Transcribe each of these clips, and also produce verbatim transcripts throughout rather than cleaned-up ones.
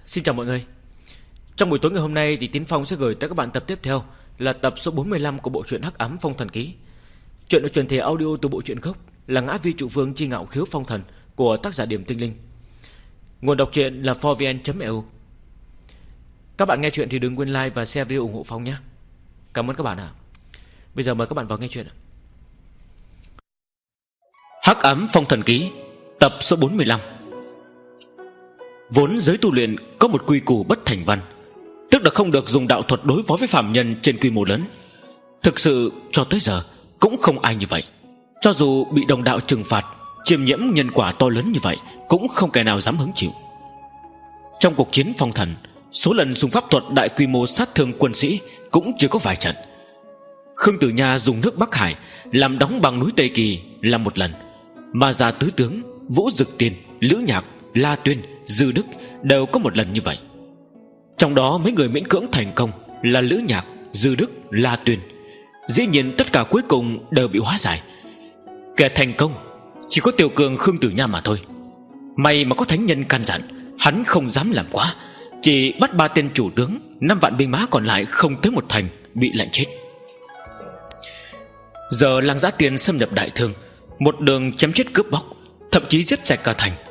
Xin chào mọi người. Trong buổi tối ngày hôm nay thì Tiến Phong sẽ gửi tới các bạn tập tiếp theo là tập số bốn mươi lăm của bộ truyện Hắc Ám Phong Thần Ký. Truyện được truyền thể audio từ bộ truyện gốc là Ngã Vi Trụ Vương Chi Ngạo Khiếu Phong Thần của tác giả Điểm Tinh Linh. Nguồn đọc truyện là four v n chấm e u. Các bạn nghe truyện thì đừng quên like và share video ủng hộ Phong nhé. Cảm ơn các bạn ạ. Bây giờ mời các bạn vào nghe truyện. Hắc Ám Phong Thần Ký, tập số bốn mươi lăm. Vốn giới tu luyện có một quy củ bất thành văn, tức là không được dùng đạo thuật đối phó với phàm nhân trên quy mô lớn. Thực sự cho tới giờ cũng không ai như vậy. Cho dù bị đồng đạo trừng phạt, chiêm nhiễm nhân quả to lớn như vậy, cũng không kẻ nào dám hứng chịu. Trong cuộc chiến phong thần, số lần dùng pháp thuật đại quy mô sát thương quân sĩ cũng chỉ có vài trận. Khương Tử Nha dùng nước Bắc Hải làm đóng băng núi Tây Kỳ là một lần, mà già tứ tướng Vũ Dực Tiên, Lữ Nhạc, La Tuyên, Dư Đức đều có một lần như vậy. Trong đó mấy người miễn cưỡng thành công là Lữ Nhạc, Dư Đức, La Tuyên. Dĩ nhiên tất cả cuối cùng đều bị hóa giải. Kẻ thành công chỉ có Tiểu Cường Khương Tử Nha mà thôi. May mà có thánh nhân can dặn, hắn không dám làm quá, chỉ bắt ba tên chủ tướng, năm vạn binh mã còn lại không tới một thành bị lạnh chết. Giờ Lăng Giã Tiên xâm nhập Đại Thương, một đường chém chết cướp bóc, thậm chí giết sạch cả thành,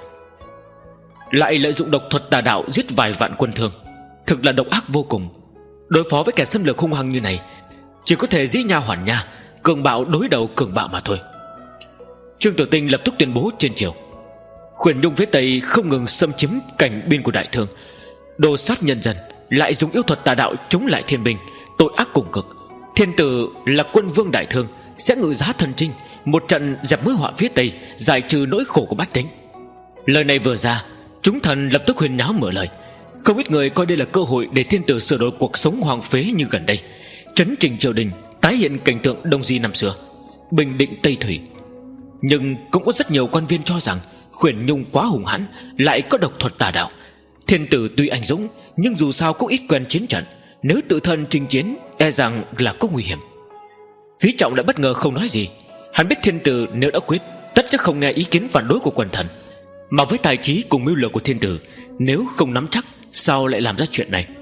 lại lợi dụng độc thuật tà đạo giết vài vạn quân Thương, thực là độc ác vô cùng. Đối phó với kẻ xâm lược hung hăng như này, chỉ có thể dĩ nha hoàn nha, cường bạo đối đầu cường bạo mà thôi. Trương Tử Tinh lập tức tuyên bố trên triều, Khuyển Nhung phía Tây không ngừng xâm chiếm cảnh biên của Đại Thương, đồ sát nhân dân, lại dùng yêu thuật tà đạo chống lại thiên binh, tội ác cùng cực. Thiên tử là quân vương Đại Thương sẽ ngự giá thần trinh, một trận dẹp mối họa phía Tây, giải trừ nỗi khổ của bách tính. Lời này vừa ra, chúng thần lập tức huyên náo mở lời. Không ít người coi đây là cơ hội để thiên tử sửa đổi cuộc sống hoàng phế như gần đây, chấn trình triều đình, tái hiện cảnh tượng Đông Di năm xưa, bình định Tây Thủy. Nhưng cũng có rất nhiều quan viên cho rằng Khuyển Nhung quá hùng hãn, lại có độc thuật tà đạo. Thiên tử tuy anh dũng, nhưng dù sao cũng ít quen chiến trận, nếu tự thân chinh chiến e rằng là có nguy hiểm. Phí Trọng lại bất ngờ không nói gì. Hắn biết thiên tử nếu đã quyết, tất sẽ không nghe ý kiến phản đối của quần thần. Mà với tài trí cùng mưu lược của thiên tử, nếu không nắm chắc, sao lại làm ra chuyện này?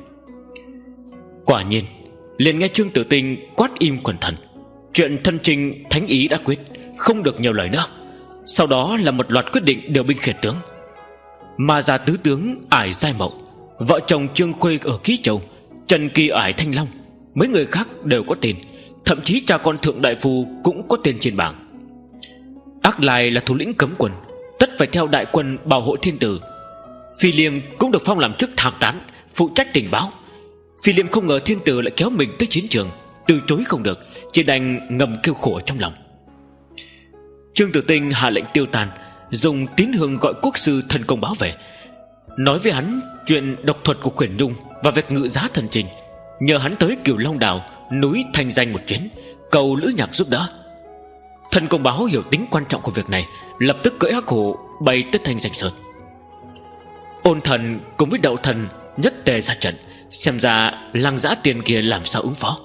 Quả nhiên, liền nghe Trương Tử Tinh quát im quần thần. Chuyện thân trinh thánh ý đã quyết, không được nhiều lời nữa. Sau đó là một loạt quyết định điều binh khiển tướng. Mà già tứ tướng Ải Giai Mậu, vợ chồng Trương Khuê ở Ký Châu, Trần Kỳ Ải Thanh Long, mấy người khác đều có tên, thậm chí cha con Thượng Đại Phu cũng có tên trên bảng. Ác Lai là thủ lĩnh cấm quân, tất phải theo đại quân bảo hộ thiên tử. Phi Liêm cũng được phong làm chức tham tán, phụ trách tình báo. Phi Liêm không ngờ thiên tử lại kéo mình tới chiến trường, từ chối không được, chỉ đành ngầm kêu khổ trong lòng. Trương Tử Tinh hạ lệnh tiêu tan, dùng tín hương gọi quốc sư thần công báo về, nói với hắn chuyện độc thuật của Khuyển Nhung và việc ngự giá thần trình, nhờ hắn tới Cửu Long Đảo, núi Thanh Danh một chuyến, cầu Lữ Nhạc giúp đỡ. Thần công báo hiểu tính quan trọng của việc này, lập tức cưỡi hắc hổ bay tới Thanh Danh Sơn. Ôn Thần cùng với Đậu Thần nhất tề ra trận, xem ra Lăng Giã Tiên kia làm sao ứng phó.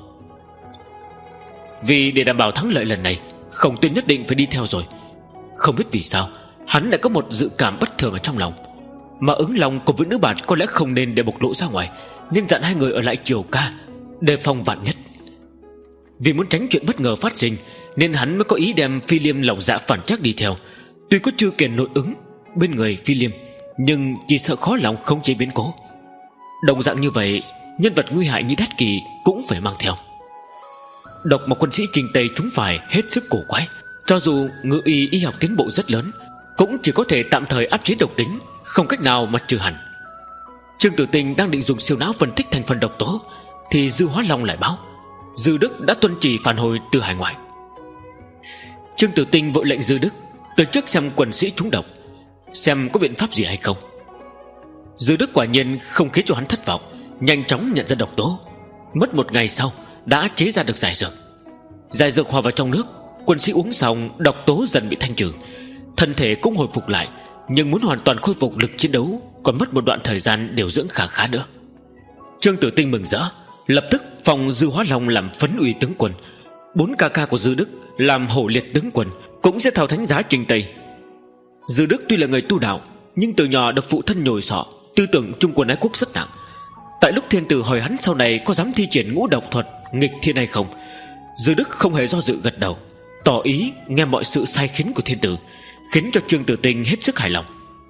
Vì để đảm bảo thắng lợi lần này, Khổng Tuyên nhất định phải đi theo rồi. Không biết vì sao hắn lại có một dự cảm bất thường ở trong lòng, mà Ứng Long cùng với nữ bản có lẽ không nên để bộc lộ ra ngoài, nên dặn hai người ở lại triều ca, đề phòng vạn nhất. Vì muốn tránh chuyện bất ngờ phát sinh, nên hắn mới có ý đem Phi Liêm lòng dạ phản trắc đi theo. Tuy có Chư Kiền nội ứng bên người Phi Liêm, nhưng chỉ sợ khó lòng không chế biến cố. Đồng dạng như vậy, nhân vật nguy hại như Đát Kỳ cũng phải mang theo. Độc mà quân sĩ Trình Tây chúng phải hết sức cổ quái. Cho dù ngự y y học tiến bộ rất lớn, cũng chỉ có thể tạm thời áp chế độc tính, không cách nào mà trừ hẳn. Trương Tử Tinh đang định dùng siêu não phân tích thành phần độc tố, thì Dư Hóa Long lại báo Dư Đức đã tuân chỉ phản hồi từ hải ngoại. Trương Tử Tinh vội lệnh Dư Đức từ trước xem quần sĩ trúng độc, xem có biện pháp gì hay không. Dư Đức quả nhiên không khiến cho hắn thất vọng, nhanh chóng nhận ra độc tố. Mất một ngày sau đã chế ra được giải dược. Giải dược hòa vào trong nước, quân sĩ uống xong, độc tố dần bị thanh trừ, thân thể cũng hồi phục lại. Nhưng muốn hoàn toàn khôi phục lực chiến đấu, còn mất một đoạn thời gian điều dưỡng khá khá nữa. Trương Tử Tinh mừng rỡ, lập tức phong Dư Hóa Long làm phấn uy tướng quân, bốn ca ca của Dư Đức làm hổ liệt tướng quân, cũng sẽ theo thánh giá Trình Tây. Dư Đức tuy là người tu đạo, nhưng từ nhỏ được phụ thân nhồi sọ, tư tưởng chung quân ái quốc rất nặng. Tại lúc thiên tử hỏi hắn sau này có dám thi triển ngũ độc thuật nghịch thiên hay không, Dư Đức không hề do dự gật đầu, tỏ ý nghe mọi sự sai khiến của thiên tử, khiến cho Trương Tử Tinh hết sức hài lòng.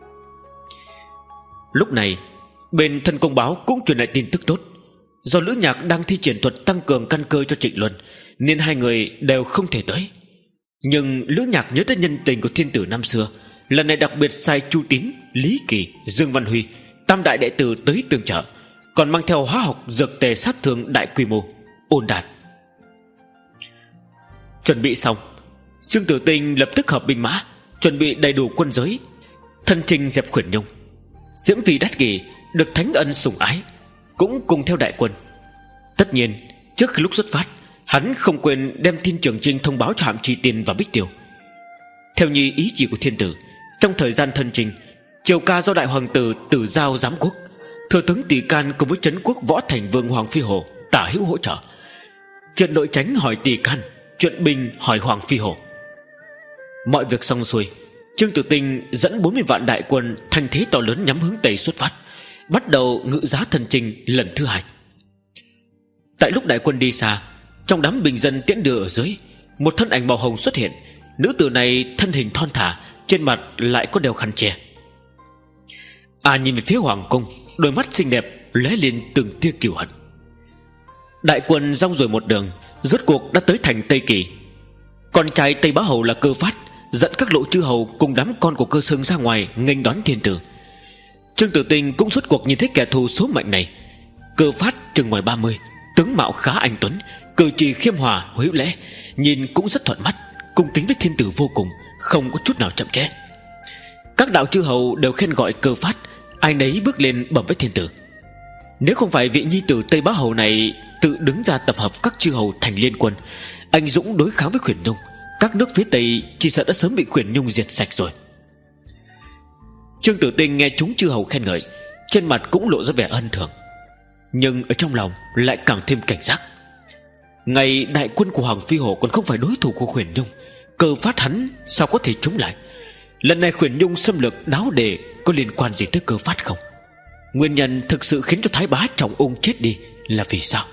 Lúc này bên thân công báo cũng truyền lại tin tức tốt. Do Lữ Nhạc đang thi triển thuật tăng cường căn cơ cho Trịnh Luân, nên hai người đều không thể tới. Nhưng Lữ Nhạc nhớ tới nhân tình của thiên tử năm xưa, lần này đặc biệt sai Chu Tín, Lý Kỳ, Dương Văn Huy, tam đại đệ tử tới tương trợ, còn mang theo hóa học dược tề sát thương đại quy mô, ôn đàn. Chuẩn bị xong, Trương Tử Tinh lập tức hợp binh mã, chuẩn bị đầy đủ quân giới, thân chinh dẹp Khuyển Nhung. Diễm Vì Đát Kỳ được thánh ân sủng ái, cũng cùng theo đại quân. Tất nhiên trước khi lúc xuất phát, hắn không quên đem tin Trường Chinh thông báo cho Hạm Trì Tiên và Bích Tiêu. Theo như ý chỉ của thiên tử, trong thời gian thân chinh, triều ca do đại hoàng tử Tử Giao giám quốc, thừa tướng Tỷ Can cùng với trấn quốc Võ Thành Vương Hoàng Phi Hồ tả hữu hỗ trợ. Chuyện nội tránh hỏi Tỷ Can, chuyện binh hỏi Hoàng Phi Hồ. Mọi việc xong xuôi, Trương Tử Tinh dẫn bốn mươi vạn đại quân thanh thế to lớn nhắm hướng Tây xuất phát, bắt đầu ngự giá thân chinh lần thứ hai. Tại lúc đại quân đi xa, trong đám bình dân tiễn đưa ở dưới, một thân ảnh màu hồng xuất hiện. Nữ tử này thân hình thon thả, trên mặt lại có đeo khăn che. À nhìn về phía hoàng cung, đôi mắt xinh đẹp lóe lên từng tia kiêu hận. Đại quân rong ruổi một đường, rốt cuộc đã tới thành Tây Kỳ. Con trai Tây Bá Hầu là Cơ Phát dẫn các lộ chư hầu cùng đám con của Cơ Sương ra ngoài nghênh đón thiên tử. Trương Tử Tinh cũng rốt cuộc nhìn thấy kẻ thù số mệnh này. Cơ Phát chừng ngoài ba mươi, tướng mạo khá anh tuấn, cử chỉ khiêm hòa hữu lễ, nhìn cũng rất thuận mắt, cung kính với thiên tử vô cùng, không có chút nào chậm trễ. Các đạo chư hầu đều khen gọi Cơ Phát, ai nấy bước lên bẩm với thiên tử. Nếu không phải vị nhi tử Tây Bá Hầu này tự đứng ra tập hợp các chư hầu thành liên quân, anh dũng đối kháng với Khuyển Nhung, các nước phía Tây chỉ sợ đã sớm bị Khuyển Nhung diệt sạch rồi. Trương Tử Tinh nghe chúng chư hầu khen ngợi, trên mặt cũng lộ ra vẻ ân thường, nhưng ở trong lòng lại càng thêm cảnh giác. Ngày đại quân của Hoàng Phi Hổ còn không phải đối thủ của Khuyển Nhung, Cơ Phát hắn sao có thể chống lại? Lần này Khuyển Nhung xâm lược Đáo Đề có liên quan gì tới Cơ Phát không? Nguyên nhân thực sự khiến cho Thái Bá Trọng Ung chết đi là vì sao?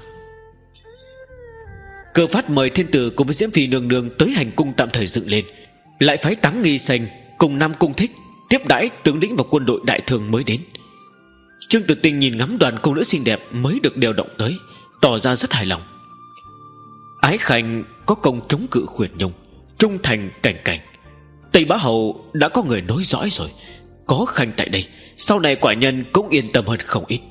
Cơ Phát mời thiên tử cùng với Diễm Phi nương nương tới hành cung tạm thời dựng lên, lại phái Táng Nghi Sanh cùng Nam Cung Thích tiếp đãi tướng lĩnh và quân đội đại thường mới đến. Trương Tử Tinh nhìn ngắm đoàn công nữ xinh đẹp mới được điều động tới, tỏ ra rất hài lòng. Ái Khanh có công chống cự Khuyển Nhung, trung thành cảnh cảnh. Tây Bá Hầu đã có người nối dõi rồi, có Khanh tại đây, sau này quả nhân cũng yên tâm hơn không ít.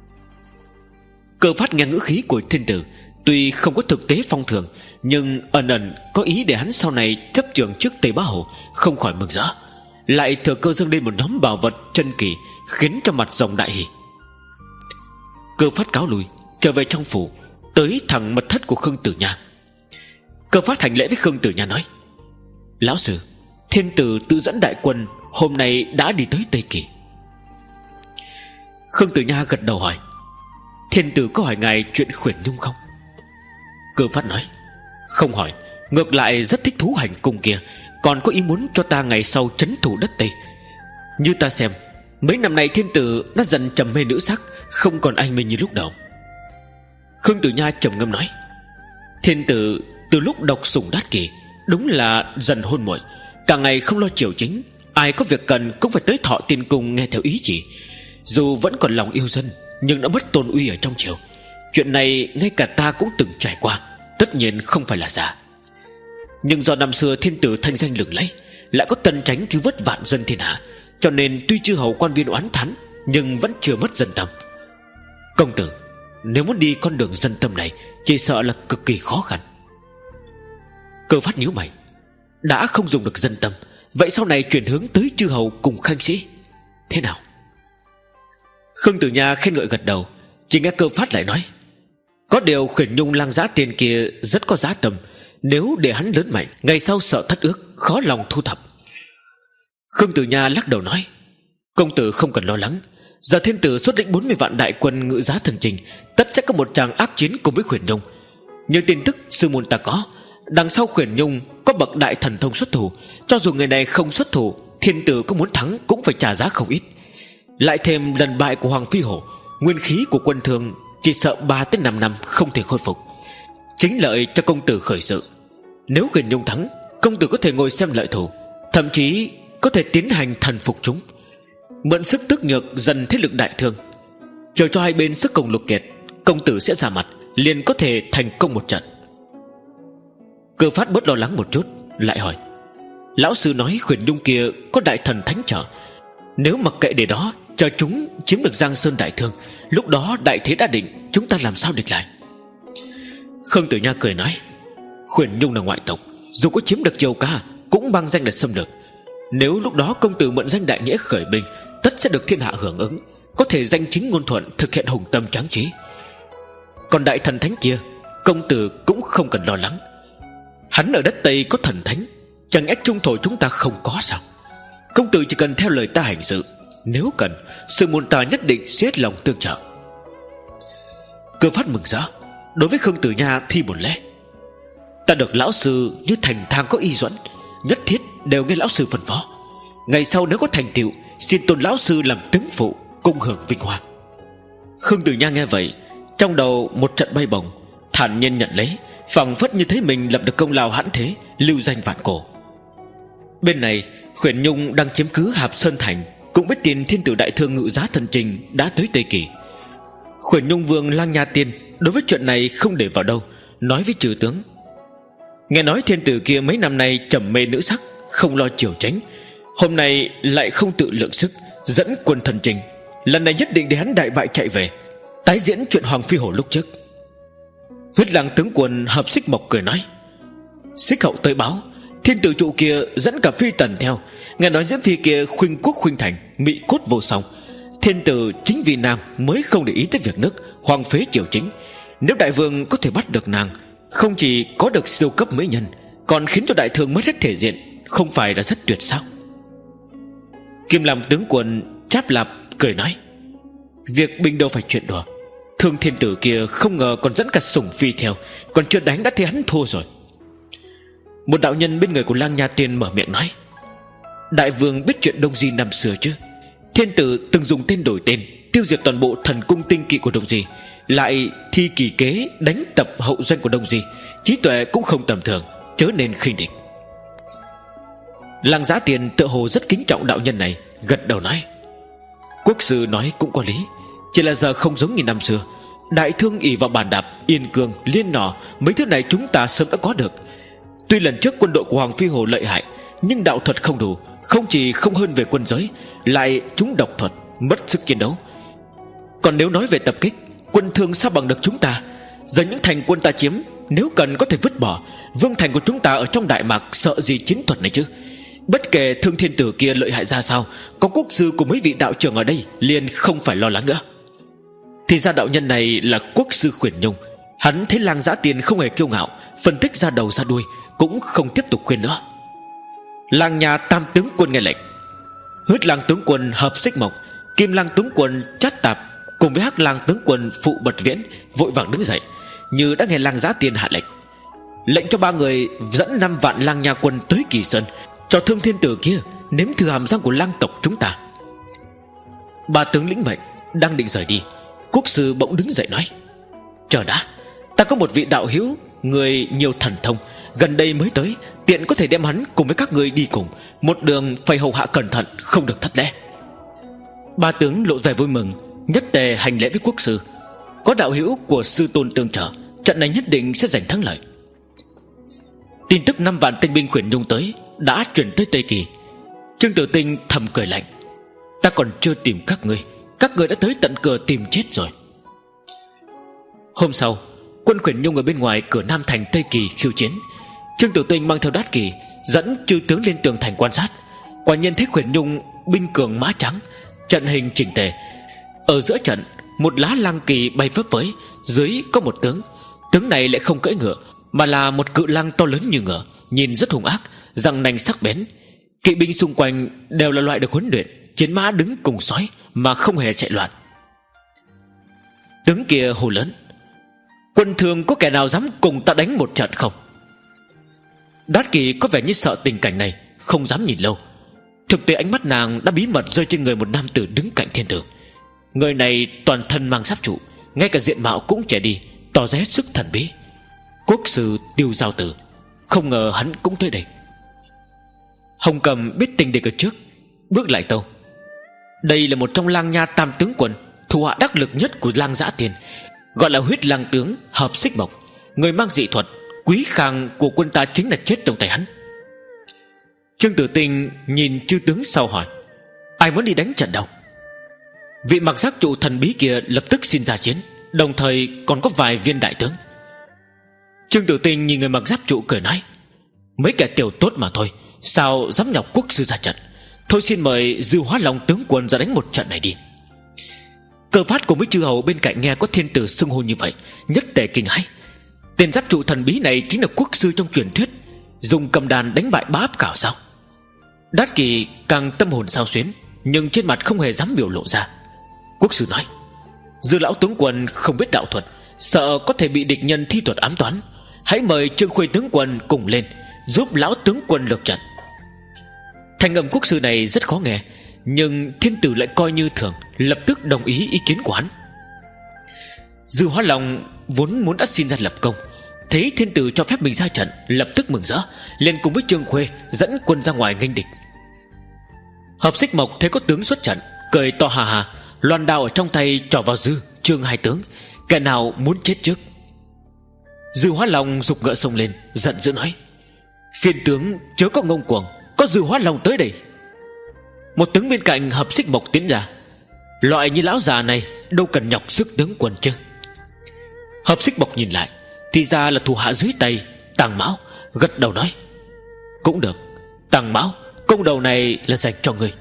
Cơ Phát nghe ngữ khí của thiên tử, tuy không có thực tế phong thường, nhưng ẩn ẩn có ý để hắn sau này chấp trường trước Tây Bá Hầu, không khỏi mừng rỡ. Lại thừa cơ dâng lên một nhóm bảo vật chân kỳ, khiến cho mặt rồng đại hỉ. Cơ Phát cáo lui, trở về trong phủ, tới thẳng mật thất của Khương Tử Nha. Cơ Phát hành lễ với Khương Tử Nha nói: Lão sư, thiên tử tự dẫn đại quân hôm nay đã đi tới Tây Kỳ. Khương Tử Nha gật đầu hỏi: Thiên tử có hỏi ngài chuyện Khuyển Nhung không? Cơ Phát nói: Không hỏi, ngược lại rất thích thú hành cung kia, còn có ý muốn cho ta ngày sau trấn thủ đất Tây. Như ta xem, mấy năm nay thiên tử đã dần trầm mê nữ sắc, không còn anh minh như lúc đầu. Khương Tử Nha trầm ngâm nói: Thiên tử từ lúc độc sủng Đát Kỳ đúng là dần hôn muội, cả ngày không lo triều chính, ai có việc cần cũng phải tới Thọ Tiên Cung nghe theo ý chỉ. Dù vẫn còn lòng yêu dân, nhưng đã mất tôn uy ở trong triều. Chuyện này ngay cả ta cũng từng trải qua, tất nhiên không phải là giả. Nhưng do năm xưa thiên tử thanh danh lừng lẫy, lại có Tân Chánh cứu vớt vạn dân thiên hạ, cho nên tuy chư hầu quan viên oán thán, nhưng vẫn chưa mất dân tâm. Công tử, nếu muốn đi con đường dân tâm này, chỉ sợ là cực kỳ khó khăn. Cơ Phát nhíu mày: Đã không dùng được dân tâm, vậy sau này chuyển hướng tới chư hầu cùng khanh sĩ thế nào? Khương Tử Nha khen ngợi gật đầu, chỉ nghe Cơ Phát lại nói: Có điều Khuyển Nhung lang giá tiền kia rất có giá tâm, nếu để hắn lớn mạnh, ngày sau sợ thất ước, khó lòng thu thập. Khương Tử Nha lắc đầu nói: Công tử không cần lo lắng, giờ thiên tử xuất lĩnh bốn mươi vạn đại quân ngự giá thần trình, tất sẽ có một tràng ác chiến cùng với Khuyển Nhung. Nhưng tin tức sư môn ta có, đằng sau Khuyển Nhung có bậc đại thần thông xuất thủ, cho dù người này không xuất thủ, thiên tử có muốn thắng cũng phải trả giá không ít. Lại thêm lần bại của Hoàng Phi Hổ, nguyên khí của quân Thương chỉ sợ ba đến năm năm không thể khôi phục. Chính lợi cho công tử khởi sự. Nếu Huyền Nhung thắng, công tử có thể ngồi xem lợi thủ, thậm chí có thể tiến hành thần phục chúng, mượn sức tức nhược dần thế lực đại thương. Chờ cho hai bên sức cùng lục kiệt, công tử sẽ ra mặt, liền có thể thành công một trận. Cơ Phát bớt lo lắng một chút, lại hỏi: lão sư nói Huyền Nhung kia có đại thần thánh trợ, nếu mặc kệ để đó, chờ chúng chiếm được Giang Sơn đại thương, lúc đó đại thế đã định, chúng ta làm sao địch lại? Khương Tử Nha cười nói: Huyền Nhung là ngoại tộc, dù có chiếm được Triều Ca cũng mang danh để xâm lược. Nếu lúc đó công tử mượn danh đại nghĩa khởi binh, tất sẽ được thiên hạ hưởng ứng, có thể danh chính ngôn thuận thực hiện hùng tâm tráng trí. Còn đại thần thánh kia, công tử cũng không cần lo lắng. Hắn ở đất Tây có thần thánh, chẳng lẽ trung thổ chúng ta không có sao? Công tử chỉ cần theo lời ta hành sự, nếu cần, sự môn ta nhất định sẽ hết lòng tương trợ. Cơ Phát mừng rỡ, đối với Khương Tử Nha thi một lễ: ta được lão sư như thành thang có y duẫn, nhất thiết đều nghe lão sư phân phó. Ngày sau nếu có thành tựu, xin tôn lão sư làm tướng phụ, cùng hưởng vinh hoa. Khương Tử Nha nghe vậy, trong đầu một trận bay bổng, thản nhiên nhận lấy, phảng phất như thấy mình lập được công lao hãn thế, lưu danh vạn cổ. Bên này, Huyền Nhung đang chiếm cứ Hạp Sơn Thành, cũng biết tin thiên tử đại thương Ngự Giá Thần Trình đã tới Tây Kỳ. Huyền Nhung vương Lang Nha Tiên đối với chuyện này không để vào đâu, nói với trừ tướng: nghe nói thiên tử kia mấy năm nay trầm mê nữ sắc, không lo triều tránh, hôm nay lại không tự lượng sức dẫn quân thần trình, lần này nhất định để hắn đại bại chạy về, tái diễn chuyện Hoàng Phi Hổ lúc trước. Huyết Lang tướng quân Hợp Xích Mộc cười nói: Xích hậu tới báo, thiên tử trụ kia dẫn cả phi tần theo, nghe nói diễm phi kia khuynh quốc khuynh thành, mỹ cốt vô song. Thiên tử chính vì nàng mới không để ý tới việc nước hoàng phế triều chính. Nếu đại vương có thể bắt được nàng, không chỉ có được siêu cấp mỹ nhân, còn khiến cho đại thương mất hết thể diện, không phải là rất tuyệt sao? Kim Lam tướng quân Cháp Lạp cười nói: việc binh đâu phải chuyện đùa, Thương thiên tử kia không ngờ còn dẫn cả sủng phi theo, còn chưa đánh đã thấy hắn thua rồi. Một đạo nhân bên người của Lang Nha Tiên mở miệng nói: đại vương biết chuyện Đông Di năm xưa chứ? Thiên tử từng dùng tên đổi tên, tiêu diệt toàn bộ thần cung tinh kỵ của Đông Di, lại thi kỳ kế đánh tập hậu doanh của Đông Di, trí tuệ cũng không tầm thường, chớ nên khinh địch. Lang Giá Tiên tựa hồ rất kính trọng đạo nhân này, gật đầu nói: quốc sư nói cũng có lý, chỉ là giờ không giống như năm xưa. Đại thương ỷ vào bàn đạp, yên cương, liên nỏ, mấy thứ này chúng ta sớm đã có được. Tuy lần trước quân đội của Hoàng Phi Hồ lợi hại, nhưng đạo thuật không đủ, không chỉ không hơn về quân giới, lại chúng độc thuật, mất sức chiến đấu. Còn nếu nói về tập kích, quân Thương sao bằng được chúng ta? Giờ những thành quân ta chiếm, nếu cần có thể vứt bỏ. Vương thành của chúng ta ở trong Đại Mạc, sợ gì chiến thuật này chứ? Bất kể Thương thiên tử kia lợi hại ra sao, có quốc sư cùng mấy vị đạo trưởng ở đây, liền không phải lo lắng nữa. Thì ra đạo nhân này là quốc sư Huyền Nhung. Hắn thấy Lang Giá Tiên không hề kiêu ngạo, phân tích ra đầu ra đuôi, cũng không tiếp tục khuyên nữa. Lang Nha Tam tướng quân nghe lệnh. Huyết Lang tướng quân Hợp Xích Mộc, Kim Lang tướng quân Chát Tạp cùng với Hắc Lang tướng quân Phụ Bật Viễn vội vàng đứng dậy, như đã nghe Lang Giá Tiên hạ lệnh. Lệnh cho ba người dẫn năm vạn Lang Nha quân tới Kỳ Sơn, cho Thương thiên tử kia nếm thử hàm răng của lang tộc chúng ta. Ba tướng lĩnh mệnh đang định rời đi, quốc sư bỗng đứng dậy nói: chờ đã, ta có một vị đạo hữu, người nhiều thần thông, gần đây mới tới, tiện có thể đem hắn cùng với các người đi cùng, một đường phải hầu hạ cẩn thận, không được thất lễ. Ba tướng lộ vẻ vui mừng, nhất tề hành lễ với quốc sư. Có đạo hữu của sư tôn tương trợ, trận này nhất định sẽ giành thắng lợi. Tin tức năm vạn tinh binh Huyền Nhung tới đã truyền tới Tây Kỳ. Trương Tử Tinh thầm cười lạnh: ta còn chưa tìm các ngươi, các ngươi đã tới tận cửa tìm chết rồi. Hôm sau, quân Huyền Nhung ở bên ngoài cửa Nam thành Tây Kỳ khiêu chiến. Trương Tử Tinh mang theo Đát Kỳ dẫn chư tướng lên tường thành quan sát. Quả nhiên thấy Huyền Nhung binh cường mã trắng, trận hình chỉnh tề. Ở giữa trận, một lá lang kỳ bay phấp phới, dưới có một tướng. Tướng này lại không cưỡi ngựa, mà là một cự lang to lớn như ngựa, nhìn rất hung ác, răng nanh sắc bén. Kỵ binh xung quanh đều là loại được huấn luyện, chiến mã đứng cùng sói mà không hề chạy loạn. Tướng kia hô lớn: quân Thương có kẻ nào dám cùng ta đánh một trận không? Đát Kỳ có vẻ như sợ tình cảnh này, không dám nhìn lâu. Thực tế ánh mắt nàng đã bí mật rơi trên người một nam tử đứng cạnh thiên tử. Người này toàn thân mang giáp trụ, ngay cả diện mạo cũng trẻ đi, tỏ ra hết sức thần bí. Quốc sư Tiêu Giao Tử. Không ngờ hắn cũng tới đây. Hồng Cầm biết tình địch ở trước, bước lại tâu: đây là một trong lang nha tam tướng quân, thủ hạ đắc lực nhất của lang Dã Tiền, gọi là huyết lang tướng Hợp Xích Mộc. Người mang dị thuật, quý khang của quân ta chính là chết trong tay hắn. Trương Tử Tinh nhìn chư tướng sau hỏi: ai muốn đi đánh trận đâu? Vị mặc giác trụ thần bí kia lập tức xin ra chiến, đồng thời còn có vài viên đại tướng. Trương Tử Tinh nhìn người mặc giáp trụ cười nói: mấy kẻ tiểu tốt mà thôi, sao dám nhọc quốc sư ra trận. Thôi xin mời Dư Hóa Long tướng quân ra đánh một trận này đi. Cơ Phát cùng với chư hầu bên cạnh nghe có thiên tử xưng hô như vậy, nhất tề kinh hãi. Tên giáp trụ thần bí này chính là quốc sư trong truyền thuyết, dùng cầm đàn đánh bại bá áp khảo sao? Đát Kỳ càng tâm hồn xao xuyến, nhưng trên mặt không hề dám biểu lộ ra. Quốc sư nói: Dư lão tướng quân không biết đạo thuật, sợ có thể bị địch nhân thi thuật ám toán. Hãy mời Trương Khuê tướng quân cùng lên, giúp lão tướng quân lược trận. Thành âm quốc sư này rất khó nghe, nhưng thiên tử lại coi như thường, lập tức đồng ý ý kiến của hắn. Dư Hóa Long vốn muốn đã xin ra lập công, thấy thiên tử cho phép mình ra trận, lập tức mừng rỡ, liền cùng với Trương Khuê dẫn quân ra ngoài nghênh địch. Hợp Xích Mộc thấy có tướng xuất trận, cười to hà hà, loan đao ở trong tay trỏ vào Dư, Trương hai tướng, kẻ nào muốn chết trước. Dư Hóa Long giục ngựa xông lên, giận dữ nói: phiên tướng chớ có ngông cuồng, có Dư Hóa Long tới đây. Một tướng bên cạnh Hợp Xích Mộc tiến ra: loại như lão già này đâu cần nhọc sức tướng quân chứ. Hợp Xích Mộc nhìn lại, thì ra là thủ hạ dưới tay Tàng Mão, gật đầu nói: cũng được, Tàng Mão, công đầu này là dành cho ngươi.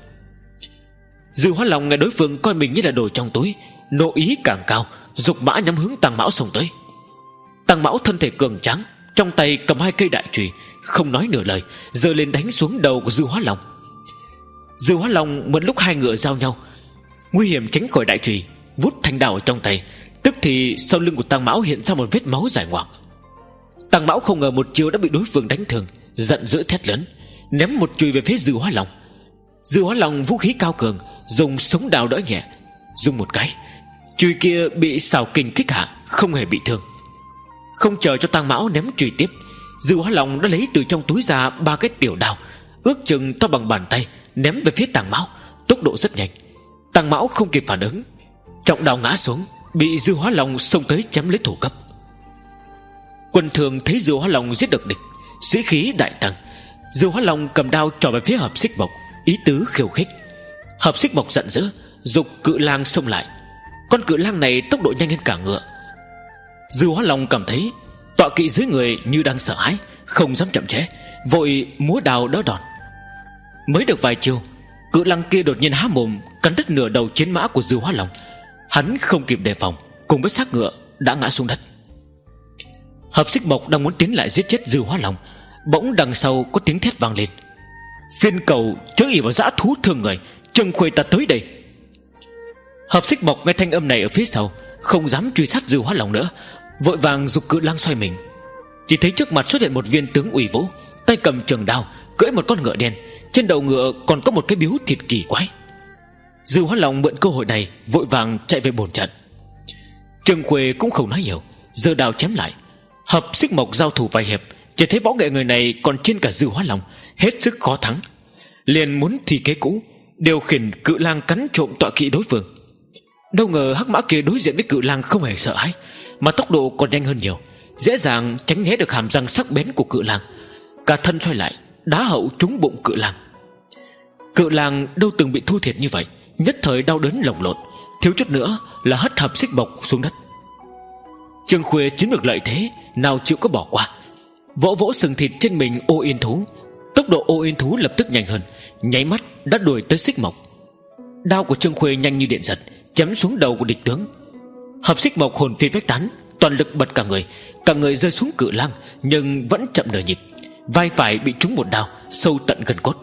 Dư Hóa Long nghe đối phương coi mình như là đồ trong túi, nộ ý càng cao, giục mã nhắm hướng Tàng Mão xông tới. Tàng Mão thân thể cường tráng, trong tay cầm hai cây đại chùy, không nói nửa lời, giơ lên đánh xuống đầu của Dư Hóa Long. Dư Hóa Long mượn lúc hai ngựa giao nhau, nguy hiểm tránh khỏi đại chùy, vút thanh đao ở trong tay, tức thì sau lưng của Tàng Mão hiện ra một vết máu dài ngoằng. Tàng Mão không ngờ một chiêu đã bị đối phương đánh thương, giận dữ thét lớn, ném một chùy về phía Dư Hóa Long. Dư Hóa Long vũ khí cao cường, dùng sống đao đỡ nhẹ, dùng một cái, chùy kia bị xào kình kích hạ, không hề bị thương. Không chờ cho Tàng Mão ném chùy tiếp, Dư Hóa Long đã lấy từ trong túi ra ba cái tiểu đao, ước chừng to bằng bàn tay, ném về phía Tàng Mão, tốc độ rất nhanh. Tàng Mão không kịp phản ứng, trọng đao ngã xuống, bị Dư Hóa Long xông tới chém lấy thủ cấp. Quân thường thấy Dư Hóa Long giết được địch, sĩ khí đại tăng. Dư Hóa Long cầm đao trỏ về phía Hợp Xích Mộc, ý tứ khiêu khích. Hợp Xích Mộc giận dữ, giục cự lang xông lại. Con cự lang này tốc độ nhanh hơn cả ngựa. Dư Hóa Long cảm thấy tọa kỵ dưới người như đang sợ hãi, không dám chậm trễ, vội múa đao đỡ đòn. Mới được vài chiêu, cự lang kia đột nhiên há mồm cắn đứt nửa đầu chiến mã của Dư Hóa Long. Hắn không kịp đề phòng, cùng với xác ngựa đã ngã xuống đất. Hợp Xích Mộc đang muốn tiến lại giết chết Dư Hóa Long, bỗng đằng sau có tiếng thét vang lên: phiên cầu chớ ỷ vào dã thú thương người, Trương Khuê ta tới đây. Hợp Xích Mộc nghe thanh âm này ở phía sau, không dám truy sát Dư Hóa Long nữa, vội vàng giục cự lang xoay mình. Chỉ thấy trước mặt xuất hiện một viên tướng uy vũ, tay cầm trường đao, cưỡi một con ngựa đen, trên đầu ngựa còn có một cái biếu thịt kỳ quái. Dư Hóa Long mượn cơ hội này vội vàng chạy về bổn trận. Trương Khuê cũng không nói nhiều, giơ đao chém lại. Hợp Xích Mộc giao thủ vài hiệp, chỉ thấy võ nghệ người này còn trên cả Dư Hóa Long, hết sức khó thắng, liền muốn thi kế cũ, điều khiển cự lang cắn trộm tọa kỵ đối phương. Đâu ngờ hắc mã kia đối diện với cự lang không hề sợ hãi, mà tốc độ còn nhanh hơn nhiều, dễ dàng tránh né được hàm răng sắc bén của cự lang, cả thân xoay lại đá hậu trúng bụng cự lang. Cự lang đâu từng bị thua thiệt như vậy, nhất thời đau đớn lồng lộn, thiếu chút nữa là hất Hợp Xích Mộc xuống đất. Trương Khuê chiếm được lợi thế, nào chịu có bỏ qua, vỗ vỗ sừng thịt trên mình ô yên thú. Tốc độ ô yên thú lập tức nhanh hơn, nháy mắt đã đuổi tới Xích Mộc. Đao của Trương Khuê nhanh như điện giật, chém xuống đầu của địch tướng. Hợp Xích Mộc hồn phi phách tán, toàn lực bật cả người, cả người rơi xuống cự lang, nhưng vẫn chậm nửa nhịp, vai phải bị trúng một đao sâu tận gần cốt.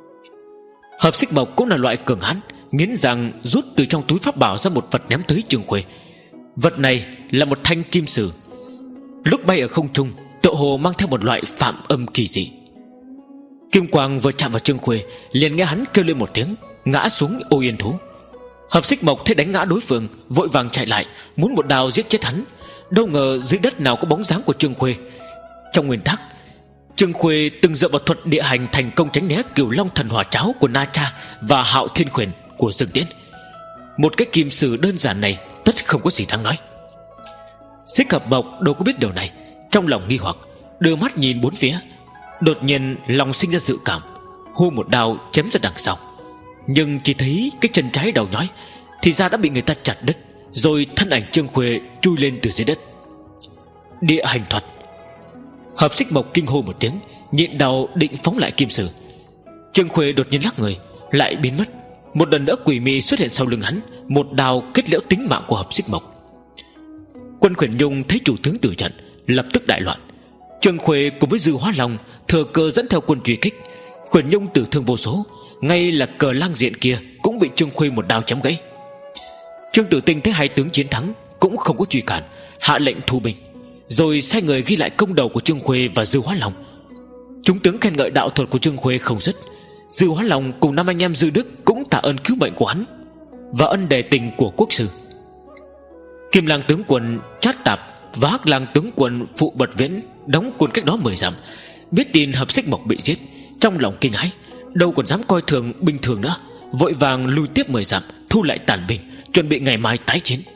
Hợp Xích Mộc cũng là loại cường hãn, nghiến răng rút từ trong túi pháp bảo ra một vật ném tới Trương Khuê. Vật này là một thanh kim sử, lúc bay ở không trung tựa hồ mang theo một loại phạm âm kỳ dị. Kim quang vừa chạm vào Trương Khuê, liền nghe hắn kêu lên một tiếng, ngã xuống ô yên thú. Hợp Xích Mộc thấy đánh ngã đối phương, vội vàng chạy lại, muốn một đao giết chết hắn. Đâu ngờ dưới đất nào có bóng dáng của Trương Khuê. Trong nguyên tắc, Trương Khuê từng dựa vào thuật địa hành thành công tránh né Cửu Long Thần Hỏa Cháo của Na Cha và Hạo Thiên Khuyển của Dương Tiễn. Một cái kim sử đơn giản này tất không có gì đáng nói. Xích Hợp Mộc đâu có biết điều này, trong lòng nghi hoặc, đưa mắt nhìn bốn phía. Đột nhiên lòng sinh ra dự cảm, hô một đao chém ra đằng sau. Nhưng chỉ thấy cái chân trái đầu nhói, thì ra đã bị người ta chặt đứt, rồi thân ảnh Trương Khuê chui lên từ dưới đất. Địa hành thuật. Hợp Xích Mộc kinh hô một tiếng, nhịn đau định phóng lại kim sử. Trương Khuê đột nhiên lắc người, lại biến mất. Một lần nữa quỷ mị xuất hiện sau lưng hắn, một đao kết liễu tính mạng của Hợp Xích Mộc. Quân Khuyển Nhung thấy chủ tướng tử trận, lập tức đại loạn. Trương Khuê cùng với Dư Hóa Long thừa cơ dẫn theo quân truy kích. Khuyển Nhung tử thương vô số, ngay là cờ lang diện kia cũng bị Trương Khuê một đao chém gãy. Trương Tử Tinh thấy hai tướng chiến thắng, cũng không có truy cản, hạ lệnh thu binh, rồi sai người ghi lại công đầu của Trương Khuê và Dư Hóa Long. Chúng tướng khen ngợi đạo thuật của Trương Khuê không dứt. Dư Hóa Long cùng năm anh em Dư Đức cũng tạ ơn cứu mệnh của hắn và ân đề tình của quốc sư. Kim Lang tướng quân Trát Tạp và Hắc Lang tướng quân Phụ Bật Viễn đóng quân cách đó mười dặm, biết tin Hợp Xích Mộc bị giết, trong lòng kinh hãi, đâu còn dám coi thường bình thường nữa, vội vàng lui tiếp mười dặm, thu lại tàn binh, chuẩn bị ngày mai tái chiến.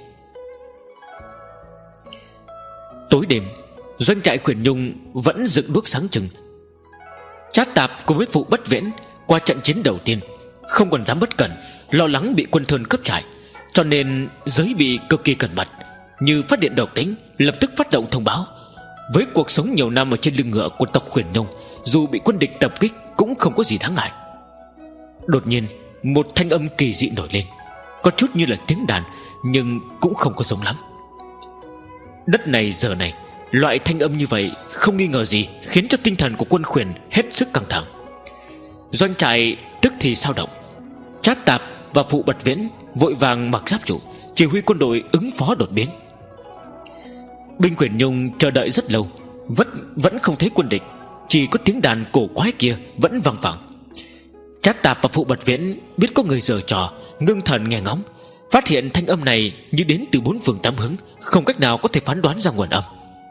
Tối đêm, doanh trại Khuyển Nhung vẫn dựng đuốc sáng trưng. Trát Tạp cùng với Phụ Bất Viễn qua trận chiến đầu tiên, không còn dám bất cẩn, lo lắng bị quân Thơn cướp trại, cho nên giới bị cực kỳ cẩn mật. Như phát điện độc tính, lập tức phát động thông báo. Với cuộc sống nhiều năm ở trên lưng ngựa của tộc Khuyển Nhung, dù bị quân địch tập kích cũng không có gì đáng ngại. Đột nhiên một thanh âm kỳ dị nổi lên, có chút như là tiếng đàn, nhưng cũng không có giống lắm. Đất này giờ này, loại thanh âm như vậy không nghi ngờ gì khiến cho tinh thần của quân Khuyển hết sức căng thẳng. Doanh trại tức thì sao động. Trát Tạp và Phụ Bật Viễn vội vàng mặc giáp trụ, chỉ huy quân đội ứng phó đột biến. Binh Khuyển Nhung chờ đợi rất lâu, vẫn vẫn không thấy quân địch, chỉ có tiếng đàn cổ quái kia vẫn vang vẳng. Trát Tạp và Phụ Bật Viễn biết có người giở trò, ngưng thần nghe ngóng, phát hiện thanh âm này như đến từ bốn phương tám hướng, không cách nào có thể phán đoán ra nguồn âm.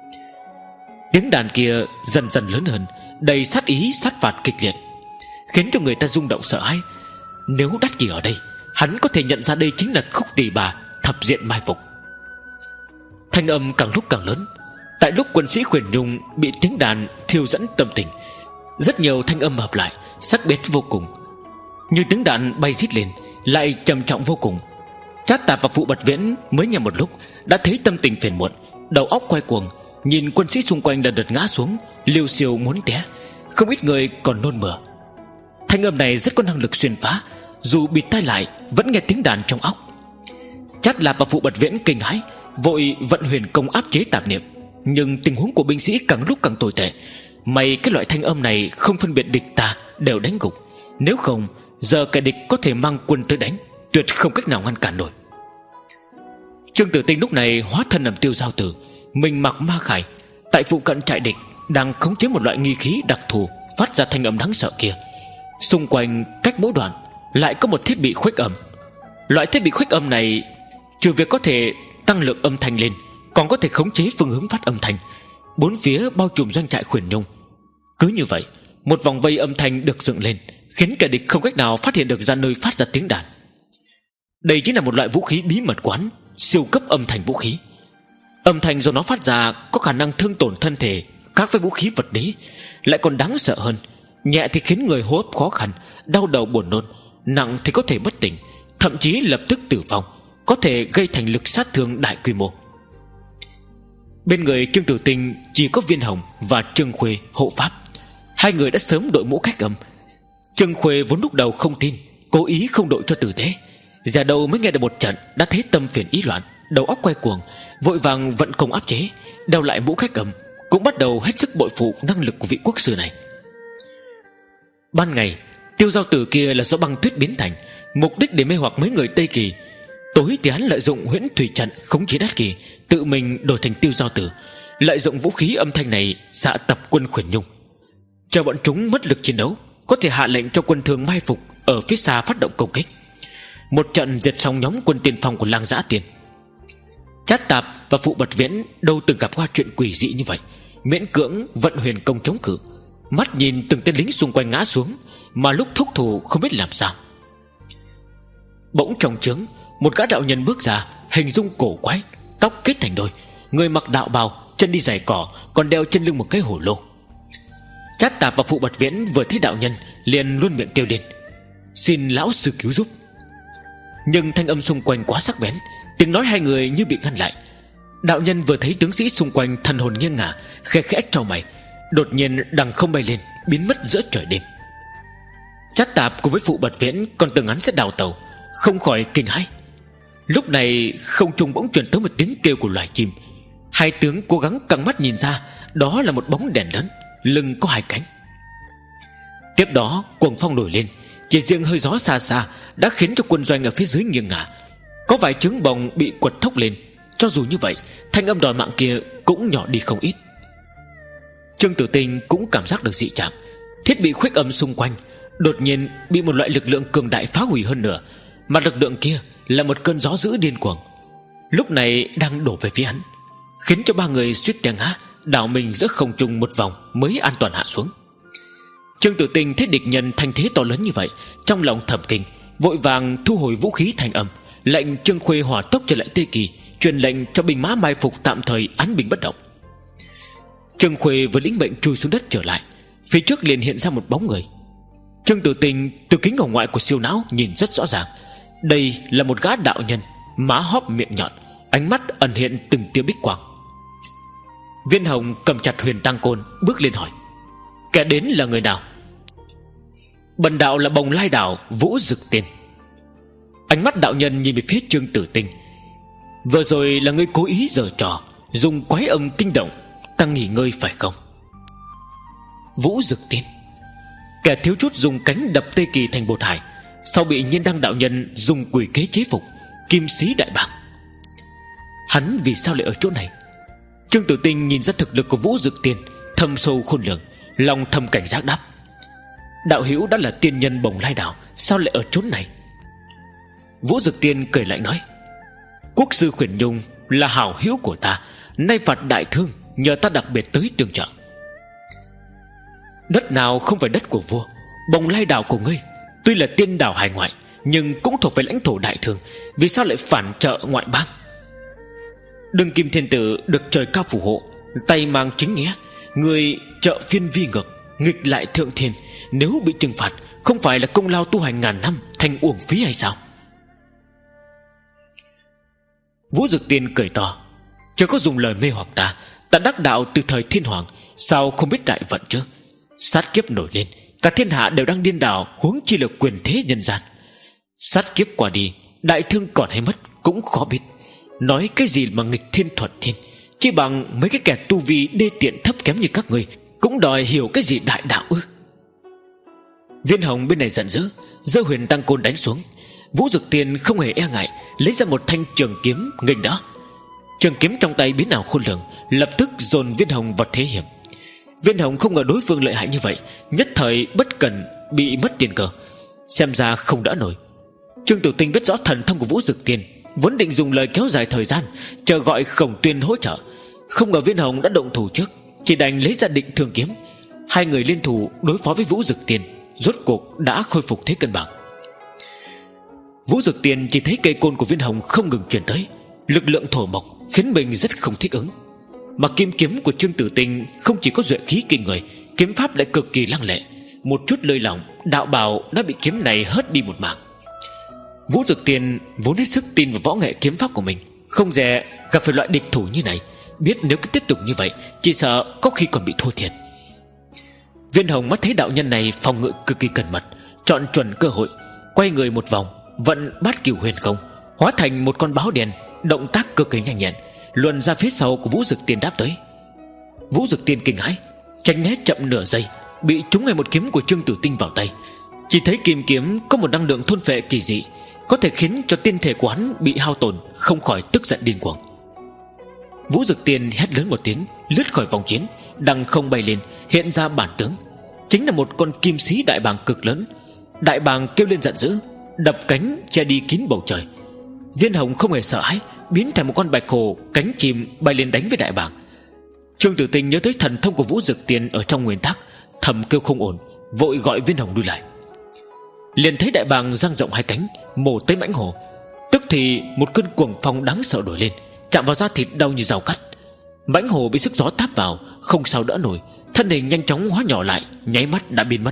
Tiếng đàn kia dần dần lớn hơn, đầy sát ý sát phạt kịch liệt, khiến cho người ta rung động sợ hãi. Nếu Đắt Kỳ ở đây, hắn có thể nhận ra đây chính là khúc Tỳ Bà thập diện mai phục. Thanh âm càng lúc càng lớn. Tại lúc quân sĩ Khuyển Nhung bị tiếng đàn thiêu dẫn tâm tình, rất nhiều thanh âm hợp lại, sắc bén vô cùng. Như tiếng đàn bay rít lên, lại trầm trọng vô cùng. Trát Tạp và Phụ Bật Viễn mới nghe một lúc đã thấy tâm tình phiền muộn, đầu óc quay cuồng, nhìn quân sĩ xung quanh lần lượt ngã xuống, liều xiêu muốn té, không ít người còn nôn mửa. Thanh âm này rất có năng lực xuyên phá, dù bịt tai lại vẫn nghe tiếng đàn trong óc. Trát Lạp và Phụ Bật Viễn kinh hãi, vội vận huyền công áp chế tạp niệm. Nhưng tình huống của binh sĩ càng lúc càng tồi tệ. May cái loại thanh âm này không phân biệt địch ta, đều đánh gục. Nếu không, giờ kẻ địch có thể mang quân tới đánh, tuyệt không cách nào ngăn cản nổi. Trương Tử Tinh lúc này hóa thân làm Tiêu Giao Tử, mình mặc ma khải, tại phụ cận trại địch đang khống chế một loại nghi khí đặc thù phát ra thanh âm đáng sợ kia. Xung quanh cách mỗi đoạn lại có một thiết bị khuếch âm. Loại thiết bị khuếch âm này trừ việc có thể tăng lượng âm thanh lên, còn có thể khống chế phương hướng phát âm thanh. Bốn phía bao trùm doanh trại Khuyển Nhung. Cứ như vậy, một vòng vây âm thanh được dựng lên, khiến kẻ địch không cách nào phát hiện được ra nơi phát ra tiếng đàn. Đây chính là một loại vũ khí bí mật quán, siêu cấp âm thanh vũ khí. Âm thanh do nó phát ra có khả năng thương tổn thân thể, khác với vũ khí vật lý, lại còn đáng sợ hơn. Nhẹ thì khiến người hô hấp khó khăn, đau đầu buồn nôn, nặng thì có thể bất tỉnh, thậm chí lập tức tử vong, có thể gây thành lực sát thương đại quy mô. Bên người Trương Tử Tinh chỉ có Viên Hồng và Trương Khuê hộ pháp. Hai người đã sớm đội mũ cách âm. Trương Khuê vốn lúc đầu không tin, cố ý không đội cho tử tế, giả đầu mới nghe được một trận đã thấy tâm phiền ý loạn, đầu óc quay cuồng, vội vàng vận công áp chế, đeo lại mũ cách âm, cũng bắt đầu hết sức bội phụ năng lực của vị quốc sư này. Ban ngày, Tiêu Giao Tử kia là do băng tuyết biến thành, mục đích để mê hoặc mấy người Tây Kỳ. Tối thì hắn lợi dụng huyễn thủy trận khống chế Đát Kỳ, tự mình đổi thành Tiêu Giao Tử, lợi dụng vũ khí âm thanh này xạ tập quân Khuyển Nhung. Chờ bọn chúng mất lực chiến đấu, có thể hạ lệnh cho quân thường mai phục ở phía xa phát động công kích. Một trận diệt xong nhóm quân tiên phong của Lang Dã Tiên. Trát Tạp và Phụ Bật Viễn đâu từng gặp qua chuyện quỷ dị như vậy, miễn cưỡng vận huyền công chống cự, mắt nhìn từng tên lính xung quanh ngã xuống, mà lúc thúc thủ không biết làm sao. Bỗng trong trướng, một gã đạo nhân bước ra, hình dung cổ quái, tóc kết thành đôi, người mặc đạo bào, chân đi giày cỏ, còn đeo trên lưng một cái hổ lô. Trát Tạp và Phụ Bật Viễn vừa thấy đạo nhân liền luôn miệng kêu lên: "Xin lão sư cứu giúp." Nhưng thanh âm xung quanh quá sắc bén, tiếng nói hai người như bị ngăn lại. Đạo nhân vừa thấy tướng sĩ xung quanh thần hồn nghiêng ngả, khẽ khẽ chau mày, đột nhiên đằng không bay lên, biến mất giữa trời đêm. Trát Tạp cùng với Phụ Bật Viễn còn tưởng hắn sẽ đào tàu, không khỏi kinh hãi. Lúc này không trung bỗng truyền tới một tiếng kêu của loài chim. Hai tướng cố gắng căng mắt nhìn ra, đó là một bóng đèn lớn, lưng có hai cánh. Tiếp đó cuồng phong nổi lên, chỉ riêng hơi gió xa xa đã khiến cho quân doanh ở phía dưới nghiêng ngả, có vài trứng bồng bị quật thốc lên. Cho dù như vậy, thanh âm đòi mạng kia cũng nhỏ đi không ít. Trương Tử Tinh cũng cảm giác được dị trạng. Thiết bị khuếch âm xung quanh đột nhiên bị một loại lực lượng cường đại phá hủy hơn nữa, mà lực lượng kia là một cơn gió dữ điên cuồng, lúc này đang đổ về phía hắn, khiến cho ba người suýt té ngã, đảo mình giữa không trung một vòng mới an toàn hạ xuống. Trương Tử Tinh thấy địch nhân thanh thế to lớn như vậy, trong lòng thầm kinh, vội vàng thu hồi vũ khí thành âm, lệnh Trương Khuê hỏa tốc trở lại Tây Kỳ, truyền lệnh cho binh mã mai phục tạm thời án binh bất động. Trương Khuê vừa lĩnh mệnh chui xuống đất trở lại, phía trước liền hiện ra một bóng người. Trương Tử Tinh từ kính hồng ngoại của siêu não nhìn rất rõ ràng, đây là một gã đạo nhân, má hóp miệng nhọn, ánh mắt ẩn hiện từng tia bích quang. Viên Hồng cầm chặt huyền tăng côn, bước lên hỏi: "Kẻ đến là người nào?" "Bần đạo là Bồng Lai Đảo Vũ Dực Tiên." Ánh mắt đạo nhân nhìn về phía Trương Tử Tinh: "Vừa rồi là ngươi cố ý giở trò, dùng quái âm kinh động ta nghỉ ngơi phải không?" Vũ Dực Tiên, kẻ thiếu chút dùng cánh đập Tây Kỳ thành bột hải, sau bị Nhiên Đăng đạo nhân dùng quỷ kế chế phục, kim sĩ đại bàng. Hắn vì sao lại ở chỗ này? Trương Tử Tinh nhìn ra thực lực của Vũ Dực Tiên thâm sâu khôn lường, lòng thầm cảnh giác đáp: "Đạo hữu đã là tiên nhân Bồng Lai Đảo, sao lại ở chốn này?" Vũ Dực Tiên cười lạnh nói: "Quốc sư Khuyển Nhung là hảo hữu của ta, nay phạt đại thương, nhờ ta đặc biệt tới tương trợ." "Đất nào không phải đất của vua? Bồng Lai Đảo của ngươi tuy là tiên đảo hải ngoại, nhưng cũng thuộc về lãnh thổ đại thương, vì sao lại phản trợ ngoại bang?" Đương Kim Thiên Tử được trời cao phù hộ, tay mang chính nghĩa, người trợ phiên vi ngược, nghịch lại thượng thiên, nếu bị trừng phạt, không phải là công lao tu hành ngàn năm thành uổng phí hay sao? Vũ Dực Tiên cười to: "Chưa có dùng lời mê hoặc ta, ta đắc đạo từ thời thiên hoàng, sao không biết đại vận chứ? Sát kiếp nổi lên, cả thiên hạ đều đang điên đảo, huống chi là quyền thế nhân gian. Sát kiếp qua đi, đại thương còn hay mất cũng khó biết. Nói cái gì mà nghịch thiên thuận thiên, chỉ bằng mấy cái kẻ tu vi đê tiện thấp kém như các người cũng đòi hiểu cái gì đại đạo ư?" Viên Hồng bên này giận dữ, giơ huyền tăng côn đánh xuống. Vũ Dực Tiên không hề e ngại, lấy ra một thanh trường kiếm nghênh đỡ. Trường kiếm trong tay biến ảo khôn lường, lập tức dồn Viên Hồng vào thế hiểm. Viên Hồng không ngờ đối phương lợi hại như vậy, nhất thời bất cần bị mất tiền cờ, xem ra không đỡ nổi. Trương Tử Tinh biết rõ thần thông của Vũ Dực Tiên, vốn định dùng lời kéo dài thời gian, chờ gọi Khổng Tuyên hỗ trợ, không ngờ Viên Hồng đã động thủ trước, chỉ đành lấy ra định thương kiếm. Hai người liên thủ đối phó với Vũ Dực Tiên, rốt cuộc đã khôi phục thế cân bằng. Vũ Dực Tiên chỉ thấy cây côn của Viên Hồng không ngừng truyền tới, lực lượng thổ mộc khiến mình rất không thích ứng. Mà kim kiếm của Trương Tử Tinh không chỉ có duệ khí kinh người, kiếm pháp lại cực kỳ lăng lệ, một chút lơi lỏng, đạo bào đã bị kiếm này hất đi một mảng. Vũ Dực Tiên vốn hết sức tin vào võ nghệ kiếm pháp của mình, không dè gặp phải loại địch thủ như này, biết nếu cứ tiếp tục như vậy, chỉ sợ có khi còn bị thua thiệt. Viên Hồng mắt thấy đạo nhân này phòng ngự cực kỳ cẩn mật, chọn chuẩn cơ hội, quay người một vòng, vận Bát Cửu Huyền Công, hóa thành một con báo đen, động tác cực kỳ nhanh nhẹn, luồn ra phía sau của Vũ Dực Tiên đáp tới. Vũ Dực Tiên kinh hãi, tránh né chậm nửa giây, bị trúng ngay một kiếm của Trương Tử Tinh vào tay. Chỉ thấy kim kiếm có một năng lượng thôn phệ kỳ dị, có thể khiến cho tiên thể của hắn bị hao tổn, không khỏi tức giận điên cuồng. Vũ Dực Tiên hét lớn một tiếng, lướt khỏi vòng chiến, đằng không bay lên, hiện ra bản tướng. chính là một con kim sĩ đại bàng cực lớn. Đại bàng kêu lên giận dữ, đập cánh che đi kín bầu trời. Viên hồng không hề sợ hãi, biến thành một con bạch hổ cánh chim bay lên đánh với đại bàng. Trương Tử Tinh nhớ tới thần thông của Vũ Dực Tiên ở trong nguyên tắc, thầm kêu không ổn, vội gọi Viên hồng lui lại. Liền thấy đại bàng dang rộng hai cánh mổ tới mãnh hổ. Tức thì một cơn cuồng phong đáng sợ nổi lên, chạm vào da thịt đau như dao cắt. Mãnh hổ bị sức gió táp vào, không sao đỡ nổi, thân hình nhanh chóng hóa nhỏ lại, nháy mắt đã biến mất.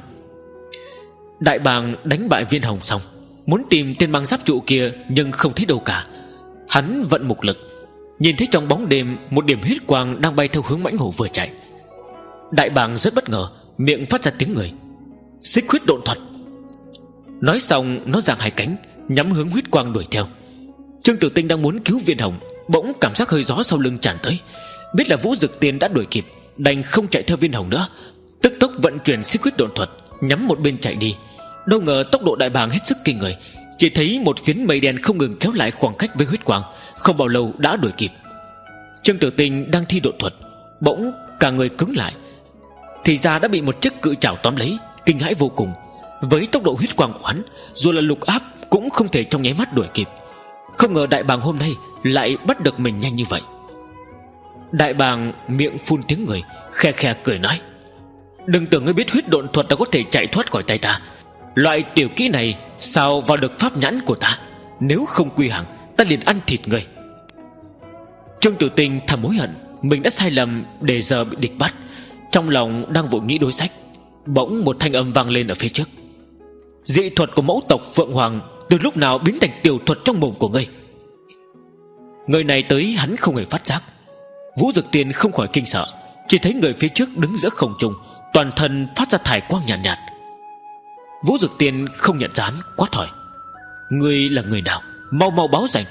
Đại bàng đánh bại Viên hồng xong, muốn tìm tên mang giáp trụ kia nhưng không thấy đâu cả. Hắn vận mục lực, nhìn thấy trong bóng đêm một điểm huyết quang đang bay theo hướng mãnh hổ vừa chạy. Đại bàng rất bất ngờ, miệng phát ra tiếng người: xích huyết độn thuật. Nói xong nó giang hai cánh nhắm hướng huyết quang đuổi theo. Trương Tử Tinh đang muốn cứu Viên hồng, bỗng cảm giác hơi gió sau lưng tràn tới. Biết là Vũ Dực Tiên đã đuổi kịp, đành không chạy theo Viên hồng nữa, tức tốc vận chuyển xích huyết độn thuật, nhắm một bên chạy đi. Đâu ngờ tốc độ đại bàng hết sức kinh người, chỉ thấy một phiến mây đen không ngừng kéo lại khoảng cách với huyết quang, không bao lâu đã đuổi kịp. Trương Tử Tinh đang thi độn thuật, bỗng cả người cứng lại, thì ra đã bị một chiếc cự trảo tóm lấy, kinh hãi vô cùng. Với tốc độ huyết quang của hắn, dù là lục áp cũng không thể trong nháy mắt đuổi kịp. Không ngờ đại bàng hôm nay lại bắt được mình nhanh như vậy. Đại bàng miệng phun tiếng người, khe khe cười nói: đừng tưởng ngươi biết huyết độn thuật đã có thể chạy thoát khỏi tay ta. Loại tiểu kỹ này sao vào được pháp nhãn của ta? Nếu không quy hàng, ta liền ăn thịt ngươi. Trương Tử Tinh thầm hối hận mình đã sai lầm để giờ bị địch bắt. Trong lòng đang vội nghĩ đối sách, bỗng một thanh âm vang lên ở phía trước: dị thuật của mẫu tộc Phượng Hoàng từ lúc nào biến thành tiểu thuật trong mồm của ngươi? Người này tới hắn không hề phát giác. Vũ Dực Tiên không khỏi kinh sợ, chỉ thấy người phía trước đứng giữa không trung, toàn thân phát ra thải quang nhàn nhạt, nhạt. Vũ Dực Tiên không nhận ra hắn, quát hỏi: ngươi là người nào? Mau mau báo danh.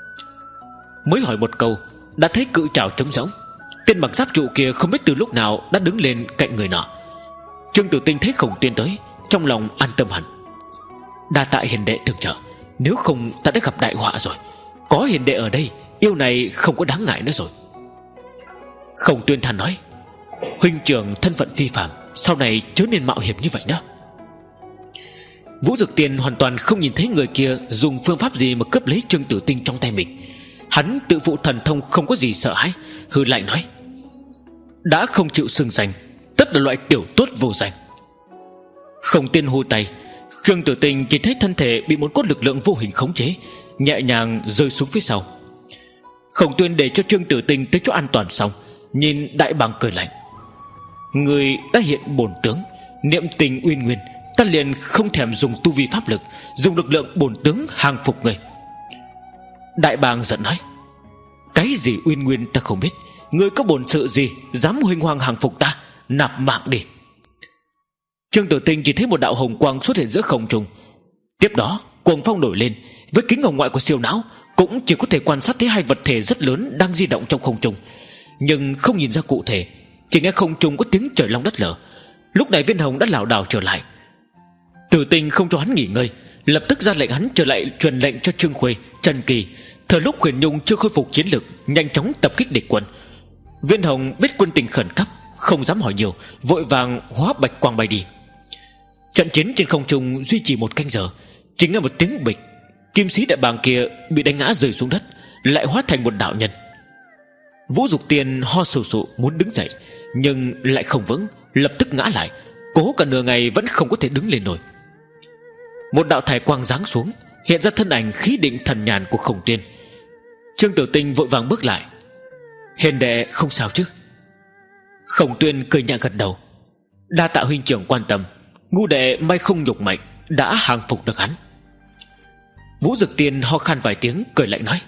Mới hỏi một câu đã thấy cự trảo trống rỗng. Tên mặc giáp trụ kia không biết từ lúc nào đã đứng lên cạnh người nọ. Trương Tử Tinh thấy Khổng Tuyên tới, trong lòng an tâm hẳn. Đa tạ hiền đệ tương trợ, nếu không ta đã gặp đại họa rồi. Có hiền đệ ở đây, yêu này không có đáng ngại nữa rồi. Khổng Tuyên than nói: huynh trưởng thân phận phi phàm, sau này chớ nên mạo hiểm như vậy nữa. Vũ Dực Tiên hoàn toàn không nhìn thấy người kia dùng phương pháp gì mà cướp lấy Trương Tử Tinh trong tay mình. Hắn tự phụ thần thông không có gì sợ hãi, hừ lại nói: đã không chịu xưng danh, tất là loại tiểu tốt vô danh. Khổng Tuyên hô tay, Trương Tử Tinh chỉ thấy thân thể bị một cốt lực lượng vô hình khống chế, nhẹ nhàng rơi xuống phía sau. Khổng Tuyên để cho Trương Tử Tinh tới chỗ an toàn xong, nhìn đại bàng cười lạnh: người đã hiện bổn tướng, niệm tình uyên nguyên, ta liền không thèm dùng tu vi pháp lực, dùng lực lượng bổn tướng hàng phục người. Đại bàng giận nói: cái gì uyên nguyên ta không biết, ngươi có bổn sự gì dám huênh hoang hàng phục ta? Nạp mạng đi. Trương Tử Tinh chỉ thấy một đạo hồng quang xuất hiện giữa không trung. Tiếp đó cuồng phong nổi lên, với kính hồng ngoại của siêu não cũng chỉ có thể quan sát thấy hai vật thể rất lớn đang di động trong không trung, nhưng không nhìn ra cụ thể, chỉ nghe không trung có tiếng trời long đất lở. Lúc này Viên hồng đã lảo đảo trở lại. Tử Tinh không cho hắn nghỉ ngơi, lập tức ra lệnh hắn trở lại truyền lệnh cho Trương Khuê, Trần Kỳ. Thời lúc Huyền Nhung chưa khôi phục chiến lực, nhanh chóng tập kích địch quân. Viên hồng biết quân tình khẩn cấp, không dám hỏi nhiều, vội vàng hóa bạch quang bay đi. Trận chiến trên không trung duy trì một canh giờ. Chỉ nghe một tiếng bịch, kim sĩ đại bàng kia bị đánh ngã rơi xuống đất, lại hóa thành một đạo nhân. Vũ Dục Tiên ho sù sụ muốn đứng dậy, nhưng lại không vững, lập tức ngã lại, cố cả nửa ngày vẫn không có thể đứng lên nổi. Một đạo thải quang giáng xuống, hiện ra thân ảnh khí định thần nhàn của Khổng Tuyên. Trương Tử Tinh vội vàng bước lại: hiền đệ không sao chứ? Khổng Tuyên cười nhẹ gật đầu: đa tạ huynh trưởng quan tâm, ngu đệ may không nhục mệnh, đã hàng phục được hắn. Vũ Dực Tiên ho khan vài tiếng, cười lạnh nói: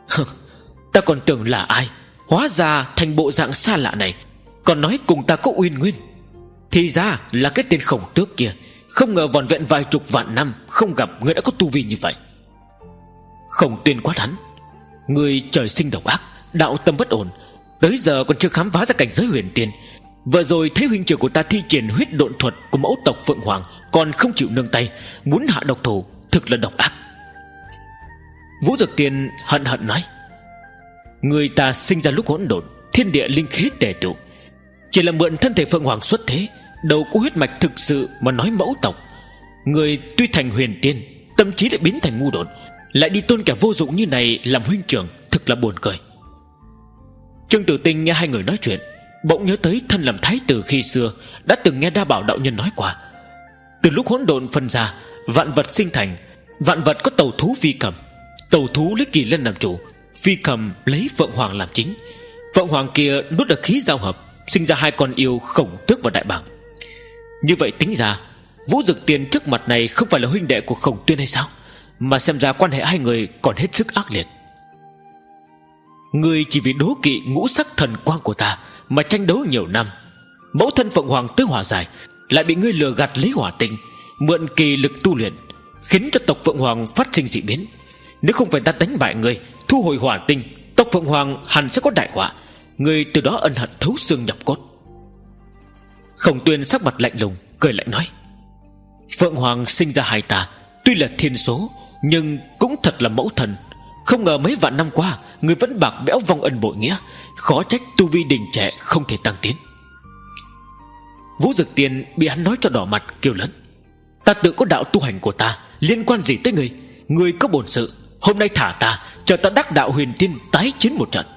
ta còn tưởng là ai, hóa ra thành bộ dạng xa lạ này, còn nói cùng ta có uyên nguyên. Thì ra là cái tên Khổng Tước kia. Không ngờ vòn vẹn vài chục vạn năm không gặp, ngươi đã có tu vi như vậy. Khổng Tuyên quát hắn: ngươi trời sinh độc ác, đạo tâm bất ổn, tới giờ còn chưa khám phá ra cảnh giới huyền tiên. Vừa rồi thấy huynh trưởng của ta thi triển huyết độn thuật của mẫu tộc Phượng Hoàng, còn không chịu nương tay, muốn hạ độc thủ, thực là độc ác. Vũ Dực Tiên hận hận nói: người ta sinh ra lúc hỗn độn, thiên địa linh khí tề tụ, chỉ là mượn thân thể Phượng Hoàng xuất thế, đâu có huyết mạch thực sự mà nói mẫu tộc. Người tuy thành huyền tiên, tâm trí lại biến thành ngu đột, lại đi tôn kẻ vô dụng như này làm huynh trưởng, thực là buồn cười. Trương Tử Tinh nghe hai người nói chuyện, bỗng nhớ tới thân làm thái tử khi xưa đã từng nghe Đa Bảo đạo nhân nói qua. Từ lúc hỗn độn phân ra, vạn vật sinh thành. Vạn vật có tàu thú phi cầm, tàu thú lấy kỳ lân làm chủ, phi cầm lấy phượng hoàng làm chính. Phượng hoàng kia nuốt được khí giao hợp, sinh ra hai con yêu Khổng Tước và Đại Bàng. Như vậy tính ra, Vũ Dực Tiên trước mặt này không phải là huynh đệ của Khổng Tuyên hay sao? Mà xem ra quan hệ hai người còn hết sức ác liệt. Ngươi chỉ vì đố kỵ ngũ sắc thần quang của ta mà tranh đấu nhiều năm. Mẫu thân Phượng Hoàng tới hỏa giải, lại bị ngươi lừa gạt lấy hỏa tinh, mượn kỳ lực tu luyện, khiến cho tộc Phượng Hoàng phát sinh dị biến. Nếu không phải ta đánh bại ngươi, thu hồi hỏa tinh, tộc Phượng Hoàng hẳn sẽ có đại họa. Ngươi từ đó ân hận thấu xương nhập cốt. Khổng Tuyên sắc mặt lạnh lùng, cười lạnh nói: Phượng Hoàng sinh ra hai ta, tuy là thiên số, nhưng cũng thật là mẫu thần. Không ngờ mấy vạn năm qua, ngươi vẫn bạc bẽo vong ân bội nghĩa, khó trách tu vi đình trệ không thể tăng tiến. Vũ Dực Tiên bị hắn nói cho đỏ mặt, kêu lớn: Ta tự có đạo tu hành của ta, liên quan gì tới ngươi? Ngươi có bổn sự, hôm nay thả ta, chờ ta đắc đạo huyền tiên tái chiến một trận.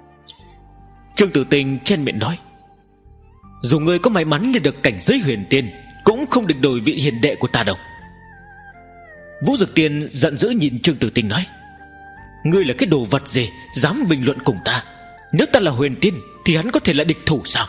Trương Tử Tinh chen miệng nói: Dù ngươi có may mắn lên được cảnh giới huyền tiên, cũng không được đổi vị hiền đệ của ta đâu. Vũ Dực Tiên giận dữ nhìn Trương Tử Tinh nói: Ngươi là cái đồ vật gì dám bình luận cùng ta? Nếu ta là huyền tiên thì hắn có thể là địch thủ sao?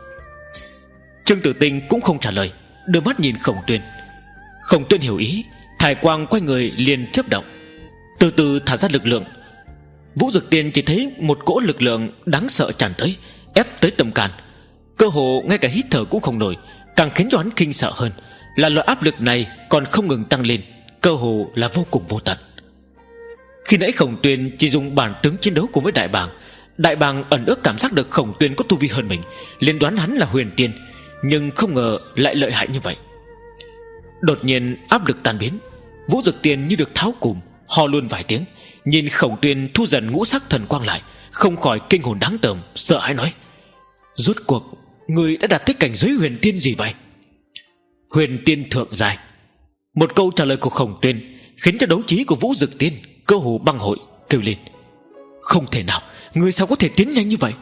Trương Tử Tinh cũng không trả lời, đưa mắt nhìn Khổng Tuyên. Khổng Tuyên hiểu ý, thải quang quay người liền chớp động, từ từ thả ra lực lượng. Vũ Dực Tiên chỉ thấy một cỗ lực lượng đáng sợ tràn tới, ép tới tâm can, cơ hồ ngay cả hít thở cũng không nổi. Càng khiến cho hắn kinh sợ hơn là loại áp lực này còn không ngừng tăng lên, cơ hồ là vô cùng vô tận. Khi nãy Khổng Tuyên chỉ dùng bản tướng chiến đấu cùng với Đại Bàng, Đại Bàng ẩn ước cảm giác được Khổng Tuyên có tu vi hơn mình, liền đoán hắn là huyền tiên, nhưng không ngờ lại lợi hại như vậy. Đột nhiên áp lực tan biến, Vũ Dực Tiên như được tháo cùm, ho luôn vài tiếng, nhìn Khổng Tuyên thu dần ngũ sắc thần quang lại, không khỏi kinh hồn đáng tởm, sợ hãi nói: Rốt cuộc ngươi đã đạt tới cảnh giới huyền tiên gì vậy? Huyền tiên thượng giai. Một câu trả lời của Khổng Tuyên khiến cho đấu trí của Vũ Dực Tiên cơ hồ băng hội, kêu lên: Không thể nào, ngươi sao có thể tiến nhanh như vậy?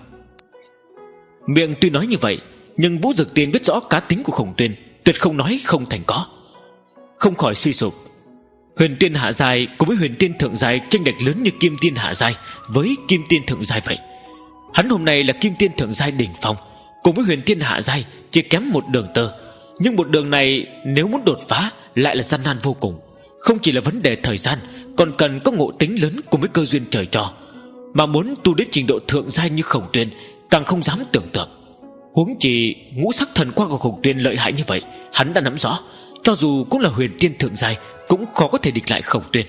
Miệng tuy nói như vậy, nhưng Vũ Dực Tiên biết rõ cá tính của Khổng Tuyên, tuyệt không nói không thành có. Không khỏi suy sụp. Huyền tiên hạ giai cùng với huyền tiên thượng giai chênh lệch lớn như kim tiên hạ giai với kim tiên thượng giai vậy. Hắn hôm nay là kim tiên thượng giai đỉnh phong, cùng với huyền tiên hạ giai chỉ kém một đường tơ. Nhưng một đường này nếu muốn đột phá lại là gian nan vô cùng. Không chỉ là vấn đề thời gian, còn cần có ngộ tính lớn cùng với cơ duyên trời cho. Mà muốn tu đến trình độ thượng giai như Khổng Tuyên càng không dám tưởng tượng. Huống chi ngũ sắc thần quang của Khổng Tuyên lợi hại như vậy, hắn đã nắm rõ. Cho dù cũng là huyền tiên thượng giai, cũng khó có thể địch lại Khổng Tuyên.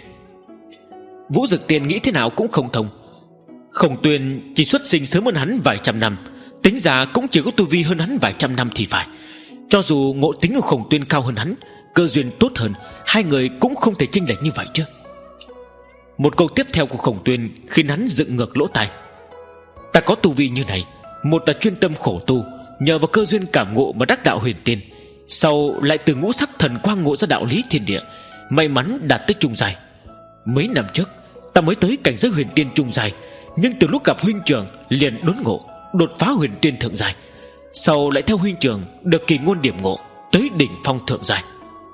Vũ Dực Tiên nghĩ thế nào cũng không thông. Khổng Tuyên chỉ xuất sinh sớm hơn hắn vài trăm năm, tính ra cũng chỉ có tu vi hơn hắn vài trăm năm thì phải. Cho dù ngộ tính của Khổng Tuyên cao hơn hắn, cơ duyên tốt hơn, hai người cũng không thể chênh lệch như vậy chứ. Một câu tiếp theo của Khổng Tuyên khiến hắn dựng ngược lỗ tai. Ta có tu vi như này, một là chuyên tâm khổ tu, nhờ vào cơ duyên cảm ngộ mà đắc đạo huyền tiên, sau lại từ ngũ sắc thần quang ngộ ra đạo lý thiên địa, may mắn đạt tới trung giai. Mấy năm trước ta mới tới cảnh giới huyền tiên trung giai, nhưng từ lúc gặp huynh trưởng liền đốn ngộ, đột phá huyền tiên thượng giai, sau lại theo huynh trưởng được kỳ ngôn điểm ngộ tới đỉnh phong thượng giai.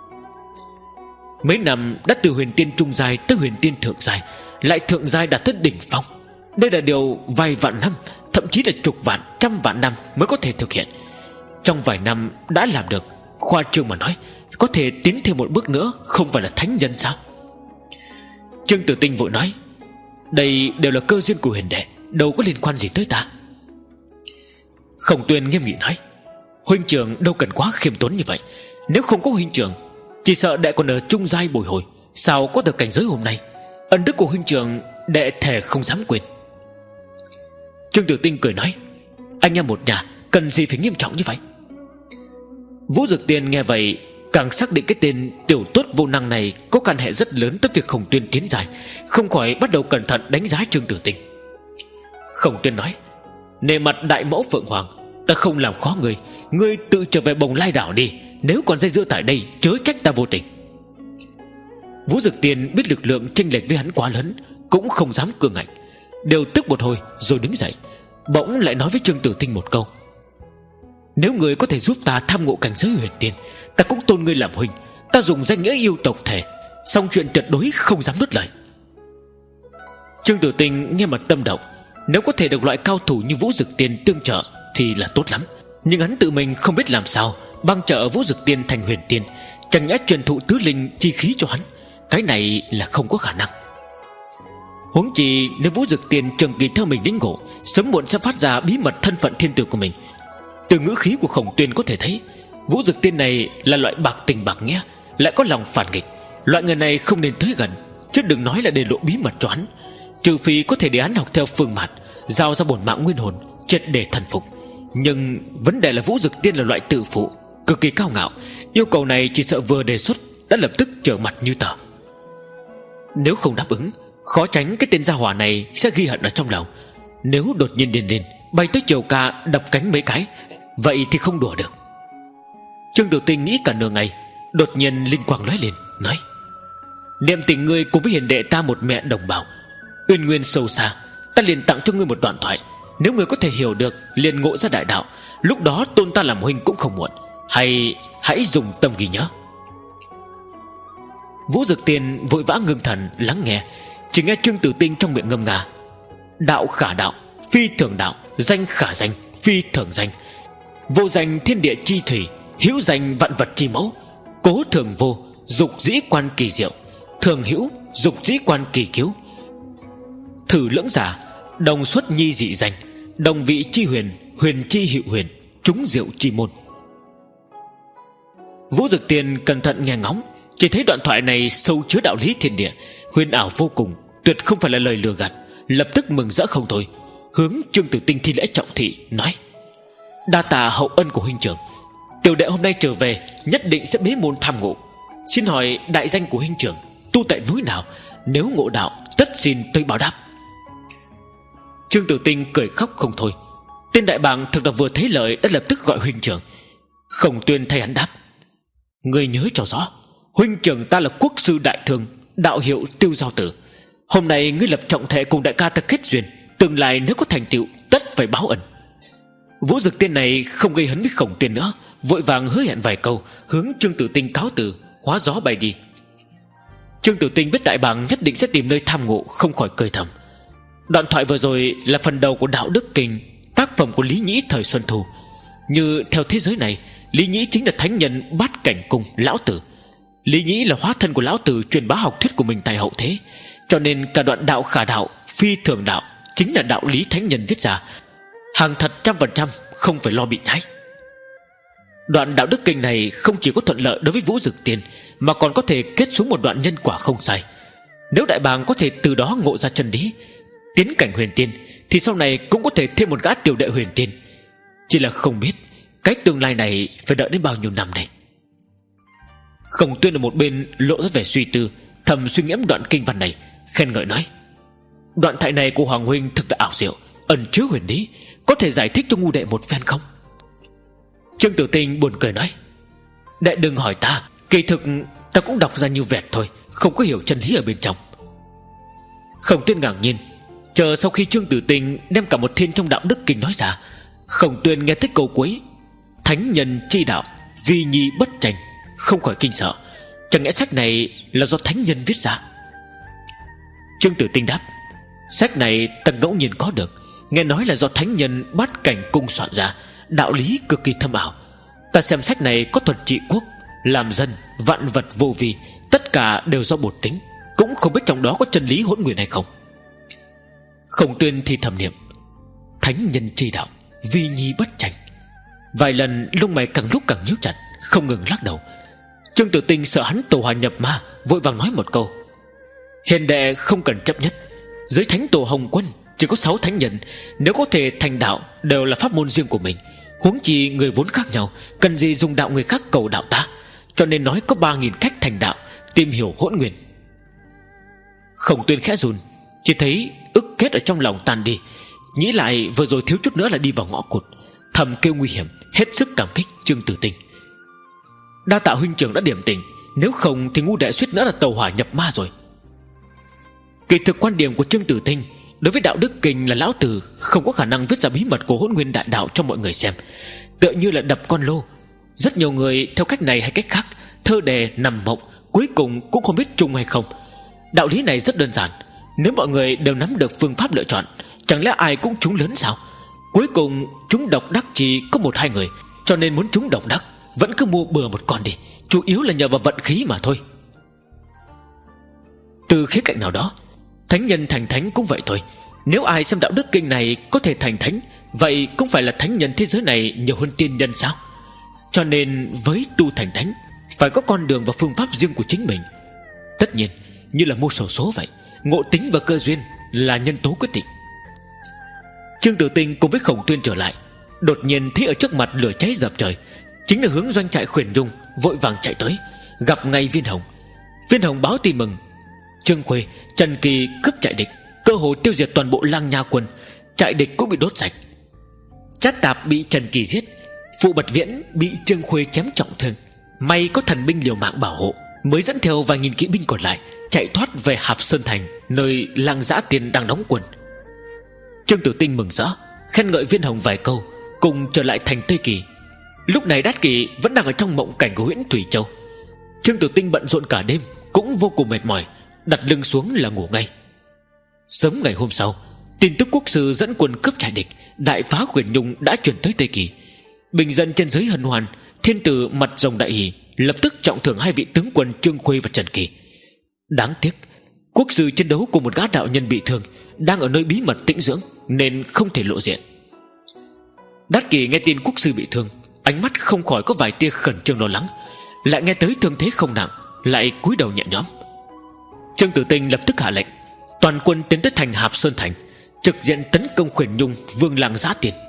Mấy năm đã từ huyền tiên trung giai tới huyền tiên thượng giai, lại thượng giai đạt tới đỉnh phong. Đây là điều vài vạn năm, thậm chí là chục vạn, trăm vạn năm mới có thể thực hiện. Trong vài năm đã làm được, khoa trương mà nói, có thể tiến thêm một bước nữa, không phải là thánh nhân sao? Trương Tử Tinh vội nói: Đây đều là cơ duyên của huyền đệ, đâu có liên quan gì tới ta. Khổng Tuyên nghiêm nghị nói: Huynh trưởng đâu cần quá khiêm tốn như vậy. Nếu không có huynh trưởng, chỉ sợ đệ còn ở trung giai bồi hồi, sao có được cảnh giới hôm nay. Ân đức của huynh trưởng đệ thề không dám quên. Trương Tử Tinh cười nói: Anh em một nhà, cần gì phải nghiêm trọng như vậy? Vũ Dực Tiên nghe vậy càng xác định cái tên tiểu tốt vô năng này có quan hệ rất lớn tới việc Khổng Tuyên tiến dài, không khỏi bắt đầu cẩn thận đánh giá Trương Tử Tinh. Khổng Tuyên nói: Nề mặt đại mẫu Phượng Hoàng, ta không làm khó người, Ngươi tự trở về Bồng Lai Đảo đi, nếu còn dây dưa tại đây chớ trách ta vô tình. Vũ Dực Tiên biết lực lượng chênh lệch với hắn quá lớn, cũng không dám cương ngạnh, đều tức một hồi rồi đứng dậy. Bỗng lại nói với Trương Tử Tinh một câu: nếu người có thể giúp ta tham ngộ cảnh giới huyền tiên, ta cũng tôn ngươi làm huynh. Ta dùng danh nghĩa yêu tộc thể, xong chuyện tuyệt đối không dám nuốt lời. Trương Tử Tinh nghe mặt tâm động. Nếu có thể được loại cao thủ như Vũ Dực Tiên tương trợ thì là tốt lắm, nhưng hắn tự mình không biết làm sao băng trợ Vũ Dực Tiên thành huyền tiên. Chẳng nhẽ truyền thụ tứ linh chi khí cho hắn, cái này là không có khả năng. Huống chi nếu Vũ Dực Tiên trường kỳ theo mình đính ngộ, sớm muộn sẽ phát ra bí mật thân phận thiên tử của mình. Từ ngữ khí của Khổng Tuyên có thể thấy Vũ Dực Tiên này là loại bạc tình bạc nghĩa, lại có lòng phản nghịch. Loại người này không nên tới gần, chứ đừng nói là để lộ bí mật cho hắn. Trừ phi có thể để hắn học theo phương mạt, giao ra bổn mạng nguyên hồn, triệt để thần phục. Nhưng vấn đề là Vũ Dực Tiên là loại tự phụ, cực kỳ cao ngạo. Yêu cầu này chỉ sợ vừa đề xuất đã lập tức trở mặt như tờ. Nếu không đáp ứng, khó tránh cái tên gia hỏa này sẽ ghi hận ở trong lòng. Nếu đột nhiên điên lên bay tới Triều Ca đập cánh mấy cái, vậy thì không đùa được. Trương Tử Tinh nghĩ cả nửa ngày, đột nhiên linh quang lóe lên, nói: niệm tình ngươi cùng với hiền đệ ta một mẹ đồng bào, uyên nguyên sâu xa, ta liền tặng cho ngươi một đoạn thoại. Nếu ngươi có thể hiểu được, liền ngộ ra đại đạo, lúc đó tôn ta làm huynh cũng không muộn. Hay hãy dùng tâm ghi nhớ. Vũ Dực Tiên vội vã ngưng thần lắng nghe, chỉ nghe Trương Tử Tinh trong miệng ngâm nga: đạo khả đạo, phi thường đạo, danh khả danh, phi thường danh. Vô danh thiên địa chi thủy, hữu danh vạn vật chi mẫu. Cố thường vô, dục dĩ quan kỳ diệu, thường hữu, dục dĩ quan kỳ cứu. Thử lưỡng giả, đồng xuất nhi dị danh, đồng vị chi huyền, huyền chi hữu huyền, trúng diệu chi môn. Vũ Dực Tiên cẩn thận nghe ngóng, chỉ thấy đoạn thoại này sâu chứa đạo lý thiên địa, huyền ảo vô cùng, tuyệt không phải là lời lừa gạt. Lập tức mừng rỡ không thôi, hướng Trương Tử Tinh thi lễ trọng thị, nói: đa tạ hậu ân của huynh trưởng, tiểu đệ hôm nay trở về nhất định sẽ bế môn tham ngộ. Xin hỏi đại danh của huynh trưởng tu tại núi nào, nếu ngộ đạo tất xin tới báo đáp. Trương Tử Tinh cười khóc không thôi. Tên đại bàng thực là vừa thấy lời đã lập tức gọi huynh trưởng. Khổng Tuyên thay hắn đáp: ngươi nhớ cho rõ, huynh trưởng ta là quốc sư đại thương, đạo hiệu Tiêu Giao Tử. Hôm nay ngươi lập trọng thể cùng đại ca ta kết duyên, tương lai nếu có thành tựu tất phải báo ân. Vũ Dực Tiên này không gây hấn với Khổng Tuyên nữa, vội vàng hứa hẹn vài câu, hướng Trương Tử Tinh cáo từ, hóa gió bay đi. Trương Tử Tinh biết đại bàng nhất định sẽ tìm nơi tham ngộ, không khỏi cười thầm. Đoạn thoại vừa rồi là phần đầu của Đạo Đức Kinh, tác phẩm của Lý Nhĩ thời Xuân Thu. Như theo thế giới này, Lý Nhĩ chính là thánh nhân Bát Cảnh Cung lão tử. Lý Nhĩ là hóa thân của lão tử truyền bá học thuyết của mình tại hậu thế, cho nên cả đoạn đạo khả đạo, phi thường đạo chính là đạo lý thánh nhân viết ra, hàng thật trăm phần trăm, không phải lo bị nhái. Đoạn Đạo Đức Kinh này không chỉ có thuận lợi đối với Vũ Dực Tiên, mà còn có thể kết xuống một đoạn nhân quả không sai. Nếu đại bàng có thể từ đó ngộ ra chân lý, tiến cảnh huyền tiên, thì sau này cũng có thể thêm một gã tiểu đệ huyền tiên. Chỉ là không biết cái tương lai này phải đợi đến bao nhiêu năm đây. Khổng Tuyên ở một bên lộ ra vẻ suy tư, thầm suy ngẫm đoạn kinh văn này, khen ngợi nói: đoạn thoại này của Hoàng huynh thực là ảo diệu, ẩn chứa huyền lý, có thể giải thích cho ngu đệ một phen không? Trương Tử Tinh buồn cười nói: đệ đừng hỏi ta, kỳ thực ta cũng đọc ra như vẹt thôi, không có hiểu chân lý ở bên trong. Khổng Tuyên ngạc nhiên, chờ sau khi Trương Tử Tinh đem cả một thiên trong Đạo Đức Kinh nói ra, Khổng Tuyên nghe tới câu cuối: thánh nhân chi đạo, vi nhi bất tranh, không khỏi kinh sợ. Chẳng lẽ sách này là do thánh nhân viết ra? Trương Tử Tinh đáp: sách này ta ngẫu nhiên có được, nghe nói là do thánh nhân Bát Cảnh Cung soạn ra, đạo lý cực kỳ thâm ảo. Ta xem sách này có thuật trị quốc, làm dân, vạn vật vô vi, tất cả đều do bổn tính, cũng không biết trong đó có chân lý hỗn nguyên hay không. Khổng Tuyên thì thầm niệm: thánh nhân chi đạo, vi nhi bất tranh. Vài lần lông mày càng lúc càng nhíu chặt, không ngừng lắc đầu. Trương Tử Tinh sợ hắn tổ hòa nhập ma, vội vàng nói một câu: hiền đệ không cần chấp nhất, dưới thánh tổ Hồng Quân chỉ có sáu thánh nhân, nếu có thể thành đạo đều là pháp môn riêng của mình. Huống chi người vốn khác nhau, cần gì dùng đạo người khác cầu đạo ta, cho nên nói có ba nghìn cách thành đạo, tìm hiểu hỗn nguyên. Khổng Tuyên khẽ run, chỉ thấy ức kết ở trong lòng tan đi, nghĩ lại vừa rồi thiếu chút nữa là đi vào ngõ cụt, thầm kêu nguy hiểm, hết sức cảm kích Trương Tử Tinh. Đa tạ huynh trưởng đã điểm tỉnh, nếu không thì ngu đệ suýt nữa là tàu hỏa nhập ma rồi. Kỳ thực quan điểm của Trương Tử Tinh đối với đạo đức kinh là lão tử không có khả năng viết ra bí mật của Hỗn Nguyên Đại Đạo cho mọi người xem, tựa như là đập con lô. Rất nhiều người theo cách này hay cách khác thơ đề nằm mộng, cuối cùng cũng không biết trùng hay không. Đạo lý này rất đơn giản, nếu mọi người đều nắm được phương pháp lựa chọn, chẳng lẽ ai cũng trúng lớn sao? Cuối cùng chúng độc đắc chỉ có một hai người, cho nên muốn trúng độc đắc vẫn cứ mua bừa một con đi, chủ yếu là nhờ vào vận khí mà thôi. Từ khía cạnh nào đó, thánh nhân thành thánh cũng vậy thôi. Nếu ai xem đạo đức kinh này có thể thành thánh, vậy cũng phải là thánh nhân thế giới này nhiều hơn tiên nhân sao? Cho nên với tu thành thánh phải có con đường và phương pháp riêng của chính mình. Tất nhiên như là mua xổ số vậy, ngộ tính và cơ duyên là nhân tố quyết định. Trương Tử Tinh cùng với Khổng Tuyên trở lại, đột nhiên thấy ở trước mặt lửa cháy dập trời, chính là hướng doanh trại Khuyển Nhung, vội vàng chạy tới, gặp ngay Viên Hồng. Viên Hồng báo tin mừng, Trương Khuê, Trần Kỳ cướp trại địch, cơ hồ tiêu diệt toàn bộ Lang Nha quân, trại địch cũng bị đốt sạch. Trát Tạp bị Trần Kỳ giết, Phụ Bật Viễn bị Trương Khuê chém trọng thương, may có thần binh liều mạng bảo hộ, mới dẫn theo vài nghìn kỵ binh còn lại chạy thoát về Hạp Sơn Thành, nơi Lang Giã Tiền đang đóng quân. Trương Tử Tinh mừng rỡ, khen ngợi Viên Hồng vài câu, cùng trở lại thành Tây Kỳ. Lúc này Đát Kỷ vẫn đang ở trong mộng cảnh của Huyễn Thủy Châu. Trương Tử Tinh bận rộn cả đêm, cũng vô cùng mệt mỏi, đặt lưng xuống là ngủ ngay. Sớm ngày hôm sau, tin tức quốc sư dẫn quân cướp trại địch, đại phá Khuyển Nhung đã truyền tới Tây Kỳ. Bình dân trên giới hân hoan, thiên tử mặt rồng đại hỉ, lập tức trọng thưởng hai vị tướng quân Trương Khuê và Trần Kỳ. Đáng tiếc quốc sư chiến đấu cùng một gã đạo nhân bị thương, đang ở nơi bí mật tĩnh dưỡng nên không thể lộ diện. Đát Kỷ nghe tin quốc sư bị thương, ánh mắt không khỏi có vài tia khẩn trương lo lắng, lại nghe tới thương thế không nặng, lại cúi đầu nhẹ nhõm. Trương Tử Tinh lập tức hạ lệnh toàn quân tiến tới thành Hạp Sơn Thành, trực diện tấn công Khuyển Nhung, vương Lang Giã Tiền.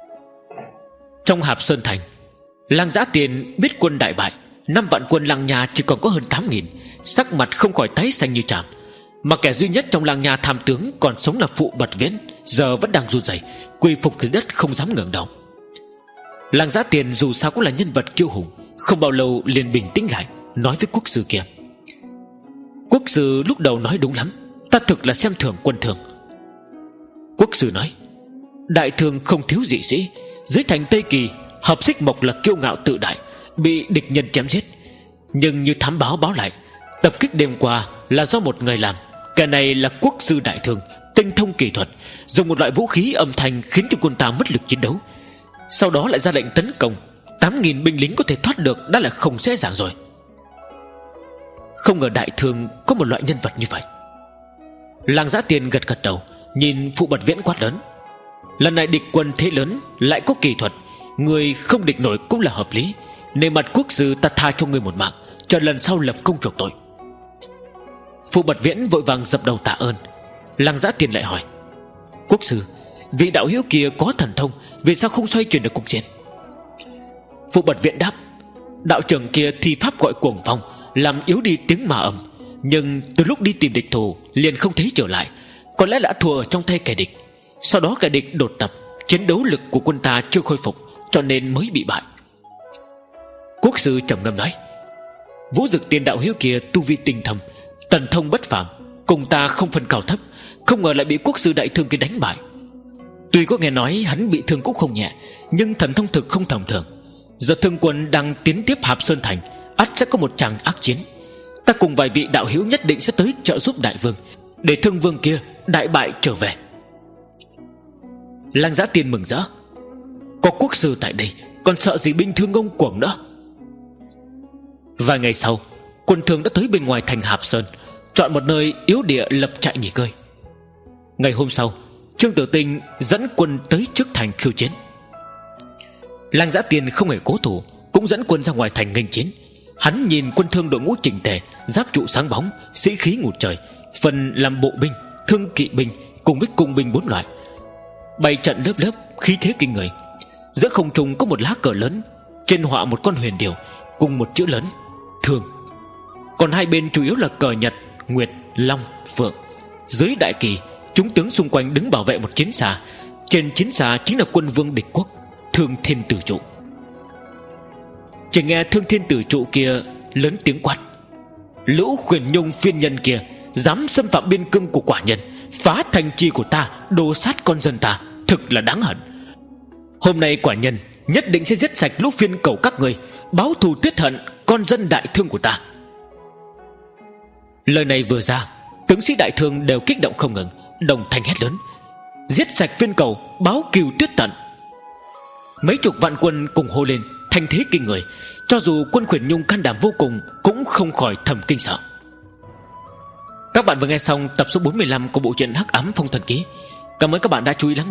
Trong Hạp Sơn Thành, Lang Giã Tiền biết quân đại bại, năm vạn quân Lang Nha chỉ còn có hơn tám nghìn, sắc mặt không khỏi tái xanh như tràm. Mà kẻ duy nhất trong Lang Nha tham tướng còn sống là Phụ Bật Viễn, giờ vẫn đang run rẩy, quỳ phục dưới đất không dám ngẩng đầu. Lang Giã Tiền dù sao cũng là nhân vật kiêu hùng, không bao lâu liền bình tĩnh lại, nói với quốc sư kia: Quốc sư lúc đầu nói đúng lắm, ta thực là xem thường quân thường. Quốc sư nói: đại thương không thiếu dị sĩ, dưới thành Tây Kỳ Hợp Xích Mộc là kiêu ngạo tự đại, bị địch nhân chém giết. Nhưng như thám báo báo lại, tập kích đêm qua là do một người làm. Kẻ này là quốc sư đại thương, tinh thông kỳ thuật, dùng một loại vũ khí âm thanh khiến cho quân ta mất lực chiến đấu. Sau đó lại ra lệnh tấn công, tám nghìn binh lính có thể thoát được đã là không dễ dàng rồi. Không ngờ đại thương có một loại nhân vật như vậy. Lang Giã Tiền gật gật đầu, nhìn Phụ Bật Viễn quát lớn: lần này địch quân thế lớn, lại có kỳ thuật, người không địch nổi cũng là hợp lý. Nề mặt quốc sư ta tha cho người một mạng, chờ lần sau lập công chuộc tội. Phụ Bật Viễn vội vàng dập đầu tạ ơn. Lang Giã Tiền lại hỏi: quốc sư, vị đạo hữu kia có thần thông, vì sao không xoay chuyển được cục diện? Phụ Bật Viễn đáp: đạo trưởng kia thi pháp gọi cuồng phong, làm yếu đi tiếng mà ầm, nhưng từ lúc đi tìm địch thủ liền không thấy trở lại, có lẽ đã thua ở trong tay kẻ địch. Sau đó kẻ địch đột tập, chiến đấu lực của quân ta chưa khôi phục, cho nên mới bị bại. Quốc sư trầm ngâm nói: Vũ Dực Tiền đạo hữu kia tu vi tinh thâm, tần thông bất phàm, cùng ta không phân cao thấp, không ngờ lại bị quốc sư đại thương kia đánh bại. Tuy có nghe nói hắn bị thương cũng không nhẹ, nhưng thần thông thực không tầm thường. Giờ thương quân đang tiến tiếp Hạp Sơn Thành, ắt sẽ có một tràng ác chiến. Ta cùng vài vị đạo hữu nhất định sẽ tới trợ giúp đại vương, để thương vương kia đại bại trở về. Lang Giã Tiền mừng rỡ: có quốc sư tại đây, còn sợ gì binh thương ngông cuồng nữa. Vài ngày sau, quân thương đã tới bên ngoài thành Hạp Sơn, chọn một nơi yếu địa lập trại nghỉ ngơi. Ngày hôm sau, Trương Tử Tinh dẫn quân tới trước thành khiêu chiến. Lang Giã Tiền không hề cố thủ, cũng dẫn quân ra ngoài thành nghênh chiến. Hắn nhìn quân thương đội ngũ chỉnh tề, giáp trụ sáng bóng, sĩ khí ngút trời, phần làm bộ binh, thương kỵ binh cùng với cung binh bốn loại, bày trận lớp lớp, khí thế kinh người. Giữa không trung có một lá cờ lớn, trên họa một con huyền điểu cùng một chữ lớn Thương. Còn hai bên chủ yếu là cờ Nhật, Nguyệt, Long, Phượng. Dưới đại kỳ, chúng tướng xung quanh đứng bảo vệ một chiến xa. Trên chiến xa chính là quân vương địch quốc Thương Thiên Tử Trụ. chỉ nghe Thương Thiên Tử Trụ kia lớn tiếng quát: Lũ Khuyển Nhung phiên nhân kia dám xâm phạm biên cương của quả nhân, phá thành trì của ta, đồ sát con dân ta, thực là đáng hận. Hôm nay quả nhân nhất định sẽ giết sạch lũ phiên cầu các người, báo thù tuyết hận con dân Đại Thương của ta. Lời này vừa ra, tướng sĩ Đại Thương đều kích động không ngừng, đồng thanh hét lớn: Giết sạch phiên cầu, báo cừu tuyết tận. Mấy chục vạn quân cùng hô lên, thanh thế kinh người. Cho dù quân Khuyển Nhung can đảm vô cùng, cũng không khỏi thầm kinh sợ. Các bạn vừa nghe xong tập số bốn mươi lăm của bộ truyện Hắc Ám Phong Thần Ký. Cảm ơn các bạn đã chú ý lắng